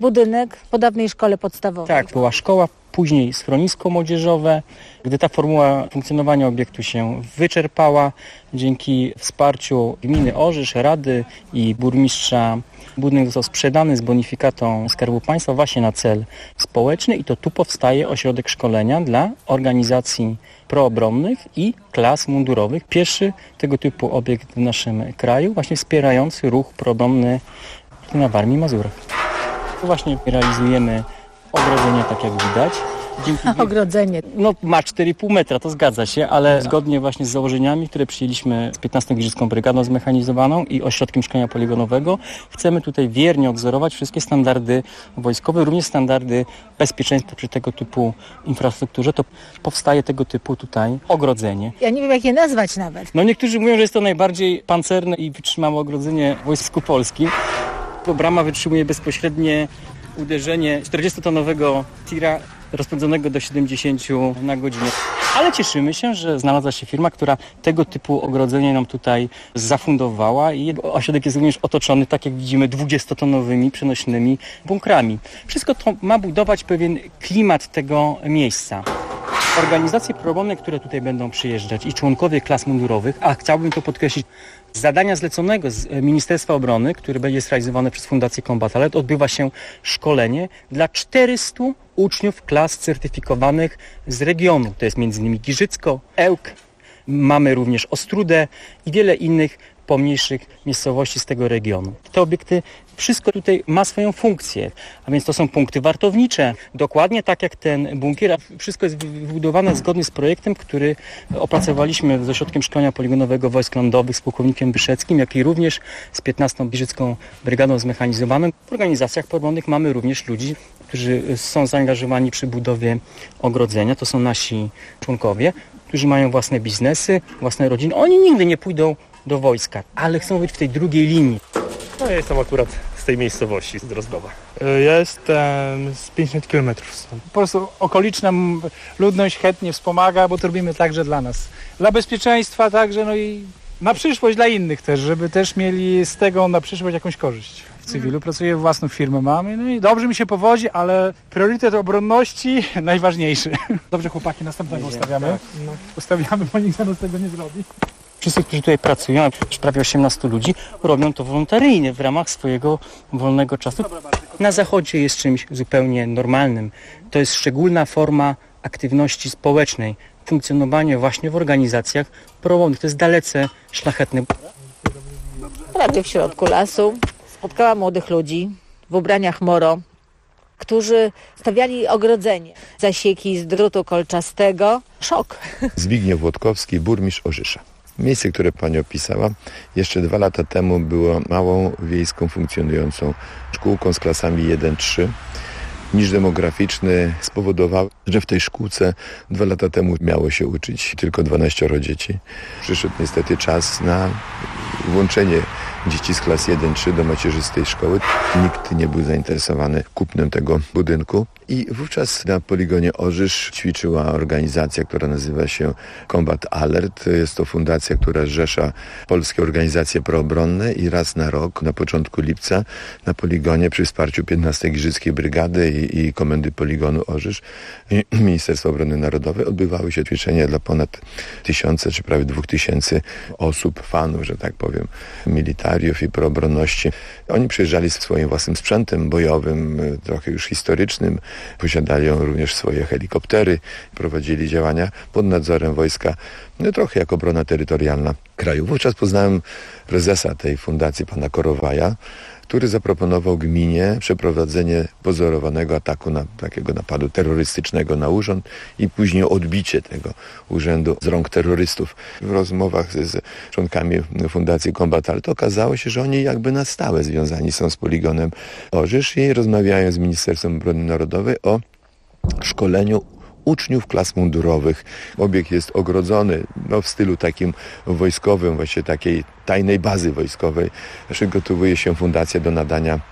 budynek po dawnej szkole podstawowej. Tak, była szkoła, później schronisko młodzieżowe. Gdy ta formuła funkcjonowania obiektu się wyczerpała, dzięki wsparciu gminy Orzysz, rady i burmistrza, budynek został sprzedany z bonifikatą Skarbu Państwa właśnie na cel społeczny i to tu powstaje ośrodek szkolenia dla organizacji proobronnych i klas mundurowych. Pierwszy tego typu obiekt w naszym kraju, właśnie wspierający ruch proobronny na Warmii i Mazurach. Tu właśnie realizujemy ogrodzenie, tak jak widać. Ogrodzenie. No ma 4,5 metra, to zgadza się, ale zgodnie właśnie z założeniami, które przyjęliśmy z 15. Giżycką Brygadą Zmechanizowaną i Ośrodkiem Szkolenia Poligonowego, chcemy tutaj wiernie odzorować wszystkie standardy wojskowe, również standardy bezpieczeństwa przy tego typu infrastrukturze. To powstaje tego typu tutaj ogrodzenie. Ja nie wiem, jak je nazwać nawet. No niektórzy mówią, że jest to najbardziej pancerne i wytrzymałe ogrodzenie w Wojsku Polskim. To brama wytrzymuje bezpośrednie uderzenie 40-tonowego tira rozpędzonego do 70 na godzinę. Ale cieszymy się, że znalazła się firma, która tego typu ogrodzenie nam tutaj zafundowała i ośrodek jest również otoczony, tak jak widzimy, 20-tonowymi przenośnymi bunkrami. Wszystko to ma budować pewien klimat tego miejsca. Organizacje proobronne, które tutaj będą przyjeżdżać i członkowie klas mundurowych, a chciałbym to podkreślić, zadania zleconego z Ministerstwa Obrony, które będzie zrealizowane przez Fundację Combat Alert, odbywa się szkolenie dla 400 uczniów klas certyfikowanych z regionu. To jest m.in. Giżycko, Ełk, mamy również Ostrudę i wiele innych pomniejszych miejscowości z tego regionu. Te obiekty, wszystko tutaj ma swoją funkcję, a więc to są punkty wartownicze, dokładnie tak jak ten bunkier. Wszystko jest wybudowane zgodnie z projektem, który opracowaliśmy z Ośrodkiem Szkolenia Poligonowego Wojsk Lądowych z pułkownikiem Wyszeckim, jak i również z 15. Giżycką Brygadą Zmechanizowaną. W organizacjach proobronnych mamy również ludzi, którzy są zaangażowani przy budowie ogrodzenia. To są nasi członkowie, którzy mają własne biznesy, własne rodziny. Oni nigdy nie pójdą do wojska, ale chcą być w tej drugiej linii. No ja jestem akurat z tej miejscowości, z Drozdowa. Ja jestem z 50 km stąd. Po prostu okoliczna ludność chętnie wspomaga, bo to robimy także dla nas. Dla bezpieczeństwa także, no i na przyszłość dla innych też, żeby też mieli z tego na przyszłość jakąś korzyść. W cywilu pracuję, własną firmę mamy, no i dobrze mi się powodzi, ale priorytet obronności najważniejszy. Dobrze chłopaki, następnego ustawiamy. Tak, no. Ustawiamy, bo nikt za nas tego nie zrobi. Wszyscy, którzy tutaj pracują, prawie 18 ludzi, robią to wolontaryjnie w ramach swojego wolnego czasu. Na Zachodzie jest czymś zupełnie normalnym. To jest szczególna forma aktywności społecznej, funkcjonowanie właśnie w organizacjach proobronnych. To jest dalece szlachetne. Prawie w środku lasu spotkałam młodych ludzi w ubraniach moro, którzy stawiali ogrodzenie, zasieki z drutu kolczastego. Szok. Zbigniew Włodkowski, burmistrz Orzysza. Miejsce, które pani opisała, jeszcze 2 lata temu było małą wiejską funkcjonującą szkółką z klasami 1-3. Niż demograficzny spowodował, że w tej szkółce 2 lata temu miało się uczyć tylko 12 dzieci. Przyszedł niestety czas na włączenie dzieci z klas 1-3 do macierzystej szkoły. Nikt nie był zainteresowany kupnem tego budynku. I wówczas na poligonie Orzysz ćwiczyła organizacja, która nazywa się Combat Alert. Jest to fundacja, która zrzesza polskie organizacje proobronne i raz na rok, na początku lipca, na poligonie przy wsparciu 15. Giżyckiej Brygady i Komendy Poligonu Orzysz i Ministerstwa Obrony Narodowej odbywały się ćwiczenia dla ponad 1000 czy prawie 2000 osób, fanów, że tak powiem, militariów i proobronności. Oni przyjeżdżali z swoim własnym sprzętem bojowym, trochę już historycznym. Posiadali również swoje helikoptery, prowadzili działania pod nadzorem wojska, no trochę jak obrona terytorialna kraju. Wówczas poznałem prezesa tej fundacji, pana Korowaja, który zaproponował gminie przeprowadzenie pozorowanego ataku, takiego napadu terrorystycznego na urząd i później odbicie tego urzędu z rąk terrorystów. W rozmowach z członkami Fundacji Combat Alert okazało się, że oni jakby na stałe związani są z poligonem Orzysz i rozmawiają z Ministerstwem Obrony Narodowej o szkoleniu uczniów klas mundurowych. Obiekt jest ogrodzony w stylu takim wojskowym, właśnie takiej tajnej bazy wojskowej. Przygotowuje się fundacja do nadania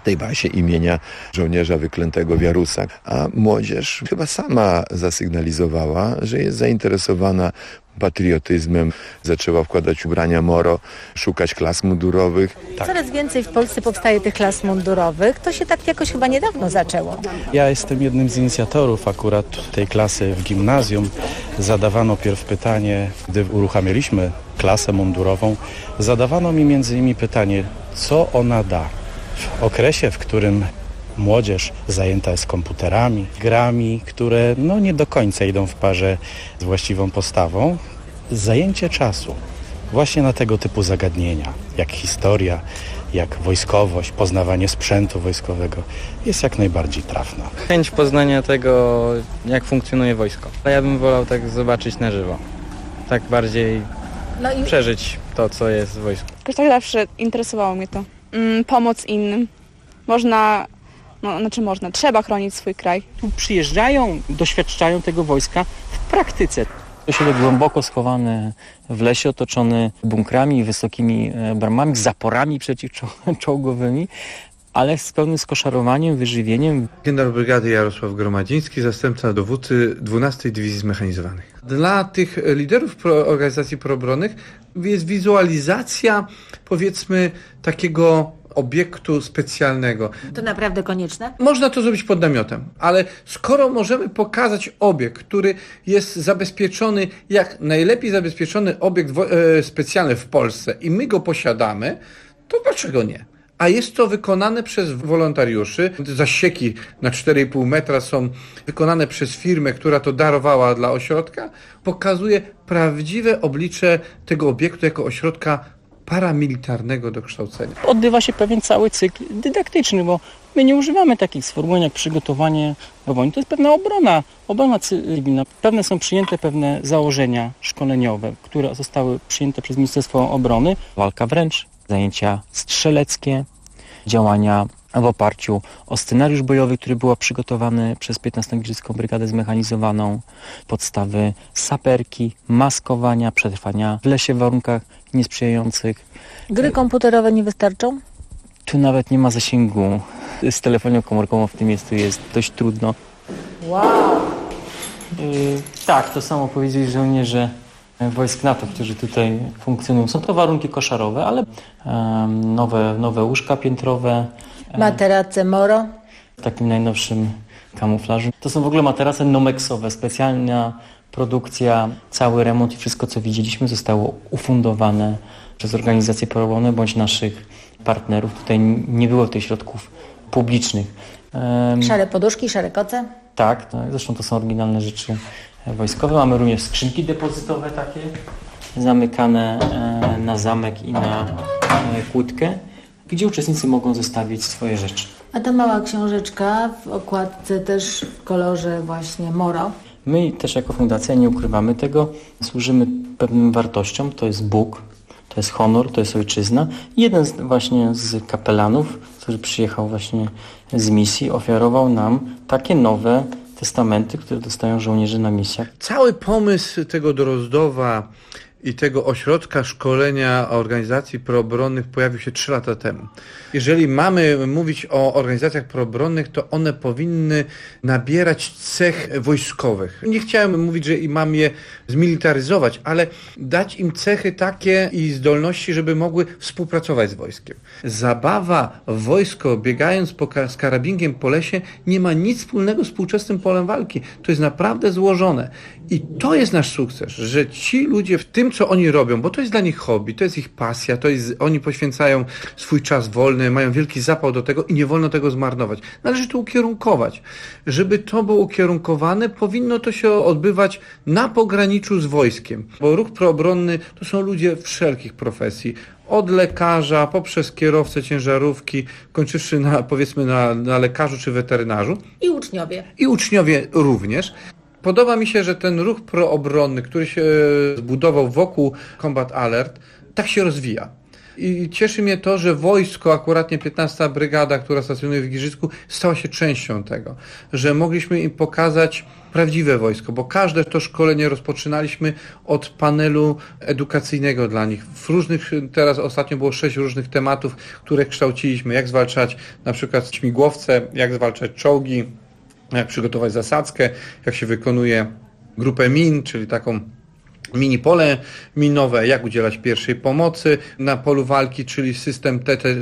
tej bazie imienia żołnierza wyklętego Wiarusa. A młodzież chyba sama zasygnalizowała, że jest zainteresowana patriotyzmem, zaczęła wkładać ubrania moro, szukać klas mundurowych. Coraz więcej w Polsce powstaje tych klas mundurowych. To się tak jakoś chyba niedawno zaczęło. Ja jestem jednym z inicjatorów akurat tej klasy w gimnazjum. Zadawano pierw pytanie, gdy uruchamialiśmy klasę mundurową, zadawano mi między innymi pytanie, co ona da w okresie, w którym młodzież zajęta jest komputerami, grami, które nie do końca idą w parze z właściwą postawą. Zajęcie czasu właśnie na tego typu zagadnienia, jak historia, jak wojskowość, poznawanie sprzętu wojskowego jest jak najbardziej trafna. Chęć poznania tego, jak funkcjonuje wojsko. Ja bym wolał tak zobaczyć na żywo. Tak bardziej przeżyć to, co jest w wojsku. Jakoś tak zawsze interesowało mnie to. Pomoc innym. Trzeba chronić swój kraj. Tu przyjeżdżają, doświadczają tego wojska w praktyce. Osiedlek głęboko schowany w lesie, otoczony bunkrami, wysokimi bramami, zaporami przeciwczołgowymi, ale z pełnym skoszarowaniem, wyżywieniem. Generał brygady Jarosław Gromadziński, zastępca dowódcy 12 Dywizji Zmechanizowanych. Dla tych liderów organizacji proobronnych jest wizualizacja, powiedzmy, takiego obiektu specjalnego. To naprawdę konieczne? Można to zrobić pod namiotem, ale skoro możemy pokazać obiekt, który jest zabezpieczony, jak najlepiej zabezpieczony obiekt specjalny w Polsce i my go posiadamy, to dlaczego nie? A jest to wykonane przez wolontariuszy. Zasieki na 4,5 metra są wykonane przez firmę, która to darowała dla ośrodka. Pokazuje prawdziwe oblicze tego obiektu jako ośrodka paramilitarnego dokształcenia. Odbywa się pewien cały cykl dydaktyczny, bo my nie używamy takich sformułowań jak przygotowanie do wojny. To jest pewna obrona cywilna. Pewne są przyjęte pewne założenia szkoleniowe, które zostały przyjęte przez Ministerstwo Obrony. Walka wręcz, zajęcia strzeleckie, działania w oparciu o scenariusz bojowy, który był przygotowany przez 15. Górnicką Brygadę Zmechanizowaną, podstawy saperki, maskowania, przetrwania w lesie w warunkach niesprzyjających. Gry komputerowe nie wystarczą? Tu nawet nie ma zasięgu. Z telefonią komórkową w tym miejscu jest dość trudno. Wow! Tak, to samo powiedzieli żołnierze wojsk NATO, którzy tutaj funkcjonują. Są to warunki koszarowe, ale nowe łóżka piętrowe. Materace moro. W takim najnowszym kamuflażu. To są w ogóle materace nomeksowe, specjalna produkcja, cały remont i wszystko, co widzieliśmy, zostało ufundowane przez organizacje proobronne bądź naszych partnerów. Tutaj nie było tych środków publicznych. Szare poduszki, szare koce? Tak, zresztą to są oryginalne rzeczy wojskowe. Mamy również skrzynki depozytowe takie, zamykane na zamek i na kłódkę, gdzie uczestnicy mogą zostawić swoje rzeczy. A ta mała książeczka w okładce też w kolorze właśnie moro. My też jako fundacja nie ukrywamy tego, służymy pewnym wartościom, to jest Bóg, to jest honor, to jest ojczyzna. Jeden z kapelanów, który przyjechał właśnie z misji, ofiarował nam takie nowe testamenty, które dostają żołnierze na misjach. Cały pomysł tego Drozdowa i tego ośrodka szkolenia organizacji proobronnych pojawił się 3 lata temu. Jeżeli mamy mówić o organizacjach proobronnych, to one powinny nabierać cech wojskowych. Nie chciałem mówić, że mam je zmilitaryzować, ale dać im cechy takie i zdolności, żeby mogły współpracować z wojskiem. Zabawa w wojsko, biegając z karabinkiem po lesie, nie ma nic wspólnego z współczesnym polem walki. To jest naprawdę złożone. I to jest nasz sukces, że ci ludzie w tym, co oni robią, bo to jest dla nich hobby, to jest ich pasja, oni poświęcają swój czas wolny, mają wielki zapał do tego i nie wolno tego zmarnować. Należy to ukierunkować. Żeby to było ukierunkowane, powinno to się odbywać na pograniczu z wojskiem, bo ruch proobronny to są ludzie wszelkich profesji. Od lekarza, poprzez kierowcę ciężarówki, kończywszy na lekarzu czy weterynarzu. I uczniowie. I uczniowie również. Podoba mi się, że ten ruch proobronny, który się zbudował wokół Combat Alert, tak się rozwija. I cieszy mnie to, że wojsko, akuratnie 15. Brygada, która stacjonuje w Giżycku, stała się częścią tego, że mogliśmy im pokazać prawdziwe wojsko, bo każde to szkolenie rozpoczynaliśmy od panelu edukacyjnego dla nich. W różnych, teraz ostatnio było 6 różnych tematów, które kształciliśmy, jak zwalczać na przykład śmigłowce, jak zwalczać czołgi, jak przygotować zasadzkę, jak się wykonuje grupę min, czyli taką mini pole minowe, jak udzielać pierwszej pomocy na polu walki, czyli system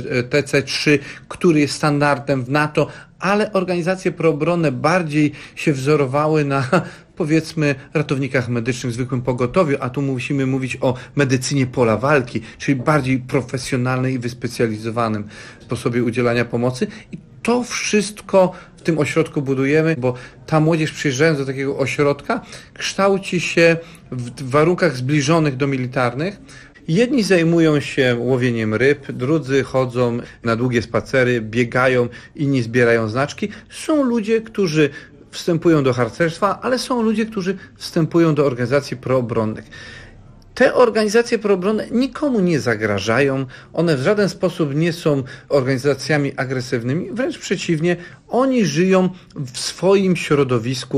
TC3, który jest standardem w NATO, ale organizacje proobronne bardziej się wzorowały na, powiedzmy, ratownikach medycznych, zwykłym pogotowiu, a tu musimy mówić o medycynie pola walki, czyli bardziej profesjonalnej i wyspecjalizowanym sposobie udzielania pomocy. I to wszystko w tym ośrodku budujemy, bo ta młodzież, przyjeżdżając do takiego ośrodka, kształci się w warunkach zbliżonych do militarnych. Jedni zajmują się łowieniem ryb, drudzy chodzą na długie spacery, biegają, inni zbierają znaczki. Są ludzie, którzy wstępują do harcerstwa, ale są ludzie, którzy wstępują do organizacji proobronnych. Te organizacje proobronne nikomu nie zagrażają, one w żaden sposób nie są organizacjami agresywnymi, wręcz przeciwnie, oni żyją w swoim środowisku.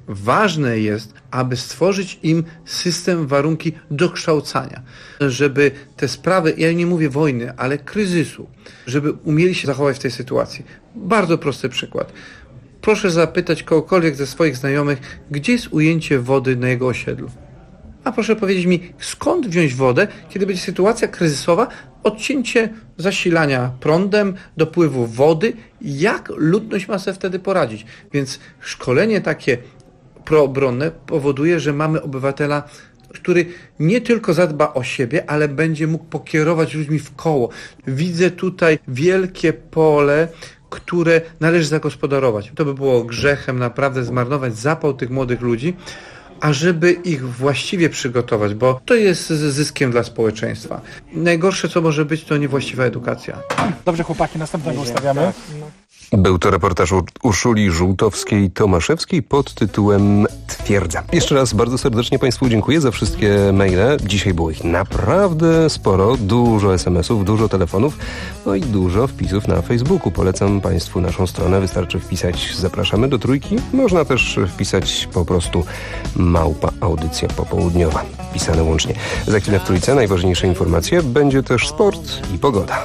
Ważne jest, aby stworzyć im system, warunki dokształcania, żeby te sprawy, ja nie mówię wojny, ale kryzysu, żeby umieli się zachować w tej sytuacji. Bardzo prosty przykład. Proszę zapytać kogokolwiek ze swoich znajomych, gdzie jest ujęcie wody na jego osiedlu. A proszę powiedzieć mi, skąd wziąć wodę, kiedy będzie sytuacja kryzysowa, odcięcie zasilania prądem, dopływu wody, jak ludność ma sobie wtedy poradzić. Więc szkolenie takie proobronne powoduje, że mamy obywatela, który nie tylko zadba o siebie, ale będzie mógł pokierować ludźmi w koło. Widzę tutaj wielkie pole, które należy zagospodarować. To by było grzechem naprawdę zmarnować zapał tych młodych ludzi, ażeby ich właściwie przygotować, bo to jest zyskiem dla społeczeństwa. Najgorsze, co może być, to niewłaściwa edukacja. Dobrze, chłopaki, następnego ustawiamy. Był to reportaż Urszuli Żółtowskiej-Tomaszewskiej pod tytułem Twierdza. Jeszcze raz bardzo serdecznie Państwu dziękuję za wszystkie maile. Dzisiaj było ich naprawdę sporo, dużo SMS-ów, dużo telefonów, no i dużo wpisów na Facebooku. Polecam Państwu naszą stronę, wystarczy wpisać Zapraszamy do Trójki. Można też wpisać po prostu @audycja popołudniowa, pisane łącznie. Za chwilę w Trójce najważniejsze informacje, będzie też sport i pogoda.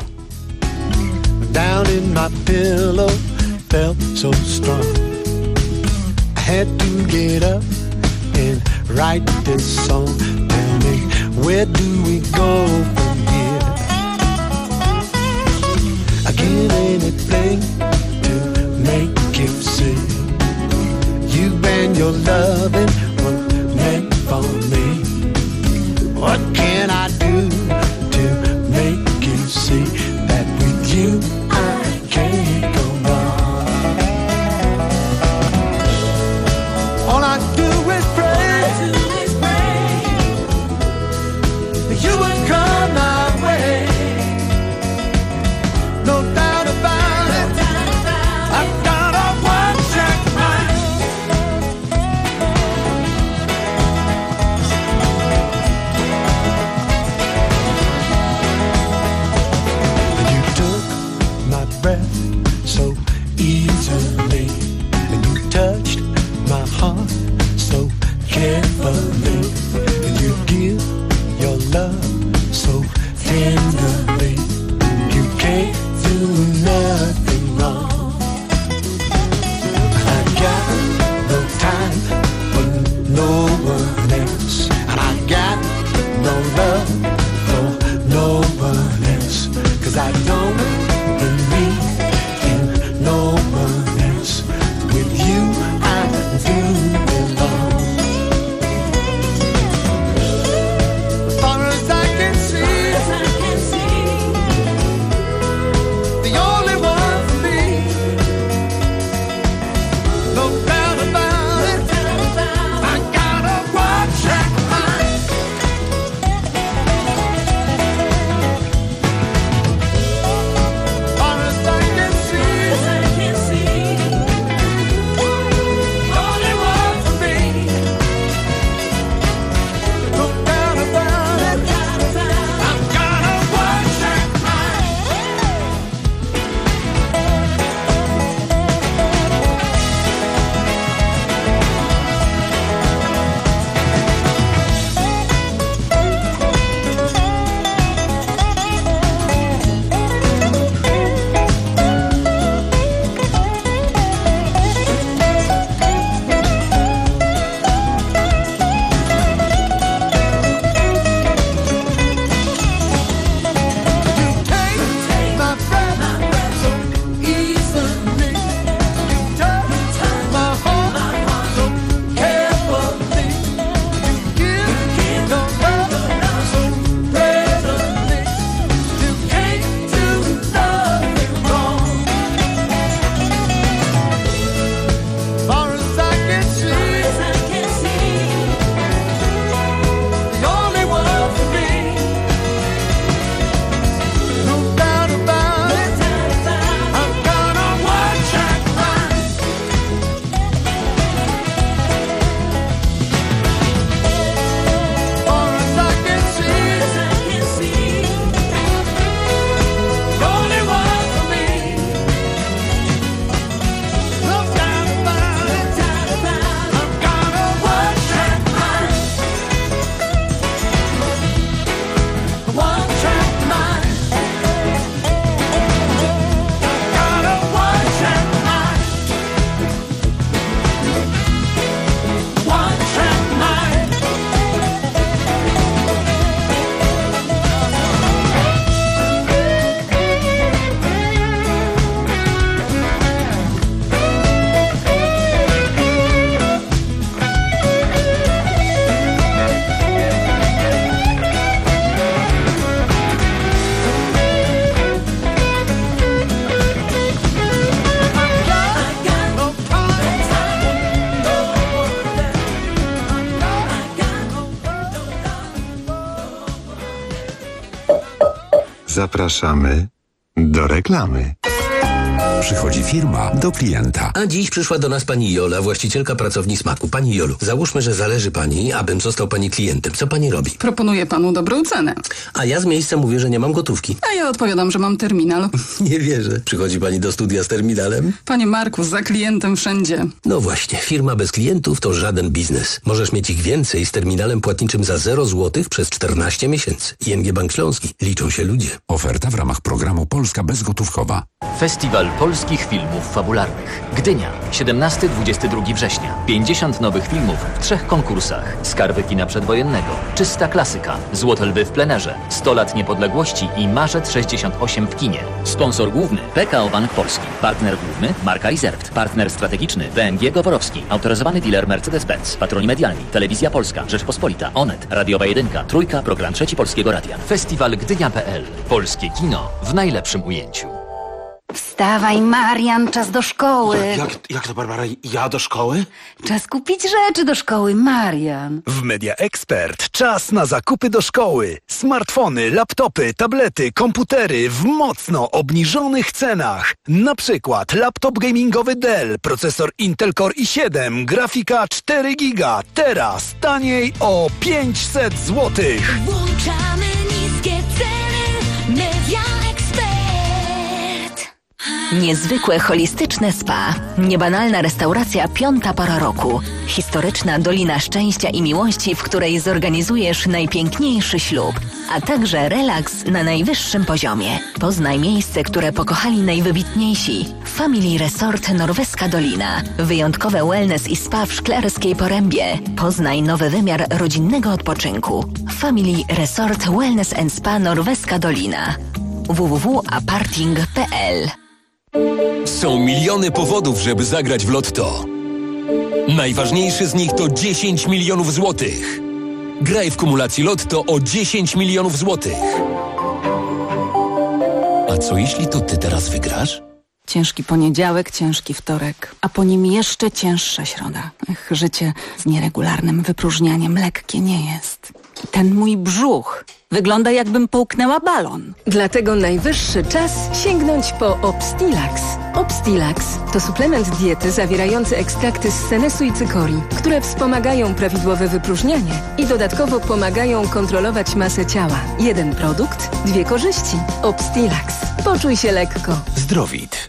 Down in my pillow, felt so strong. I had to get up and write this song. Tell me, where do we go from here? I give anything to make you see. You and your loving were meant for me. What can I do to make you see that with you can't go wrong? All I do is pray you would come my way. No doubt about it, I've got a one-track mind. You took my breath so easily, and you touched my heart so carefully, and you give your love so tenderly. You can't do nothing wrong. I got no time for no one else, and I got no love for no one else, 'cause I don't believe in no one else. With you I do belong. As far as I can see, the only one for me. No doubt about it, I got a one-track mind. Zapraszamy do reklamy. Przychodzi firma do klienta. A dziś przyszła do nas pani Jola, właścicielka pracowni Smaku. Pani Jolu, załóżmy, że zależy pani, abym został pani klientem. Co pani robi? Proponuję panu dobrą cenę. A ja z miejsca mówię, że nie mam gotówki. A ja odpowiadam, że mam terminal. Nie wierzę. Przychodzi pani do studia z terminalem? Panie Marku, za klientem wszędzie. No właśnie, firma bez klientów to żaden biznes. Możesz mieć ich więcej z terminalem płatniczym za 0 zł przez 14 miesięcy. ING Bank Śląski. Liczą się ludzie. Oferta w ramach programu Polska Bezgotówkowa. Festiwal Polskich Filmów Fabularnych. Gdynia, 17-22 września. 50 nowych filmów w 3 konkursach. Skarby kina przedwojennego, Czysta klasyka, Złote lwy w plenerze, 100 lat niepodległości i Marzec 68 w kinie. Sponsor główny PKO Bank Polski. Partner główny Marka Reserved. Partner strategiczny BMG Goworowski. Autoryzowany dealer Mercedes-Benz. Patroni medialni Telewizja Polska, Rzeczpospolita, Onet, Radiowa 1, Trójka, Program 3 Polskiego Radia. Festiwal Gdynia.pl. Polskie kino w najlepszym ujęciu. Wstawaj, Marian, czas do szkoły. Jak to, Barbara? Ja do szkoły? Czas kupić rzeczy do szkoły, Marian. W Media Expert czas na zakupy do szkoły. Smartfony, laptopy, tablety, komputery w mocno obniżonych cenach. Na przykład laptop gamingowy Dell, procesor Intel Core i7, grafika 4 GB. Teraz taniej o 500 zł. Włączamy niskie ceny. Media Expert. Niezwykłe holistyczne spa. Niebanalna restauracja 5. pora roku. Historyczna Dolina Szczęścia i Miłości, w której zorganizujesz najpiękniejszy ślub. A także relaks na najwyższym poziomie. Poznaj miejsce, które pokochali najwybitniejsi. Family Resort Norweska Dolina. Wyjątkowe wellness i spa w Szklarskiej Porębie. Poznaj nowy wymiar rodzinnego odpoczynku. Family Resort Wellness and Spa Norweska Dolina. www.aparting.pl. Są miliony powodów, żeby zagrać w Lotto. Najważniejszy z nich to 10 milionów złotych. Graj w kumulacji Lotto o 10 milionów złotych. A co jeśli to ty teraz wygrasz? Ciężki poniedziałek, ciężki wtorek, a po nim jeszcze cięższa środa. Życie z nieregularnym wypróżnianiem lekkie nie jest. Ten mój brzuch wygląda, jakbym połknęła balon. Dlatego najwyższy czas sięgnąć po Obstilax. Obstilax to suplement diety zawierający ekstrakty z senesu i cykorii, które wspomagają prawidłowe wypróżnianie i dodatkowo pomagają kontrolować masę ciała. Jeden produkt, 2 korzyści. Obstilax. Poczuj się lekko. Zdrowit.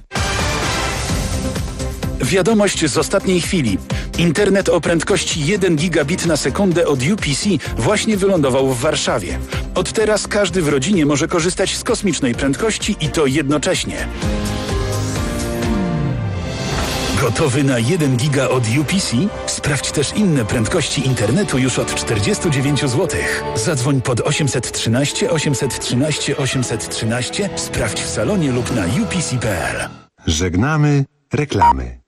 Wiadomość z ostatniej chwili. Internet o prędkości 1 gigabit na sekundę od UPC właśnie wylądował w Warszawie. Od teraz każdy w rodzinie może korzystać z kosmicznej prędkości i to jednocześnie. Gotowy na 1 giga od UPC? Sprawdź też inne prędkości internetu już od 49 zł. Zadzwoń pod 813 813 813, sprawdź w salonie lub na upc.pl. Żegnamy reklamy.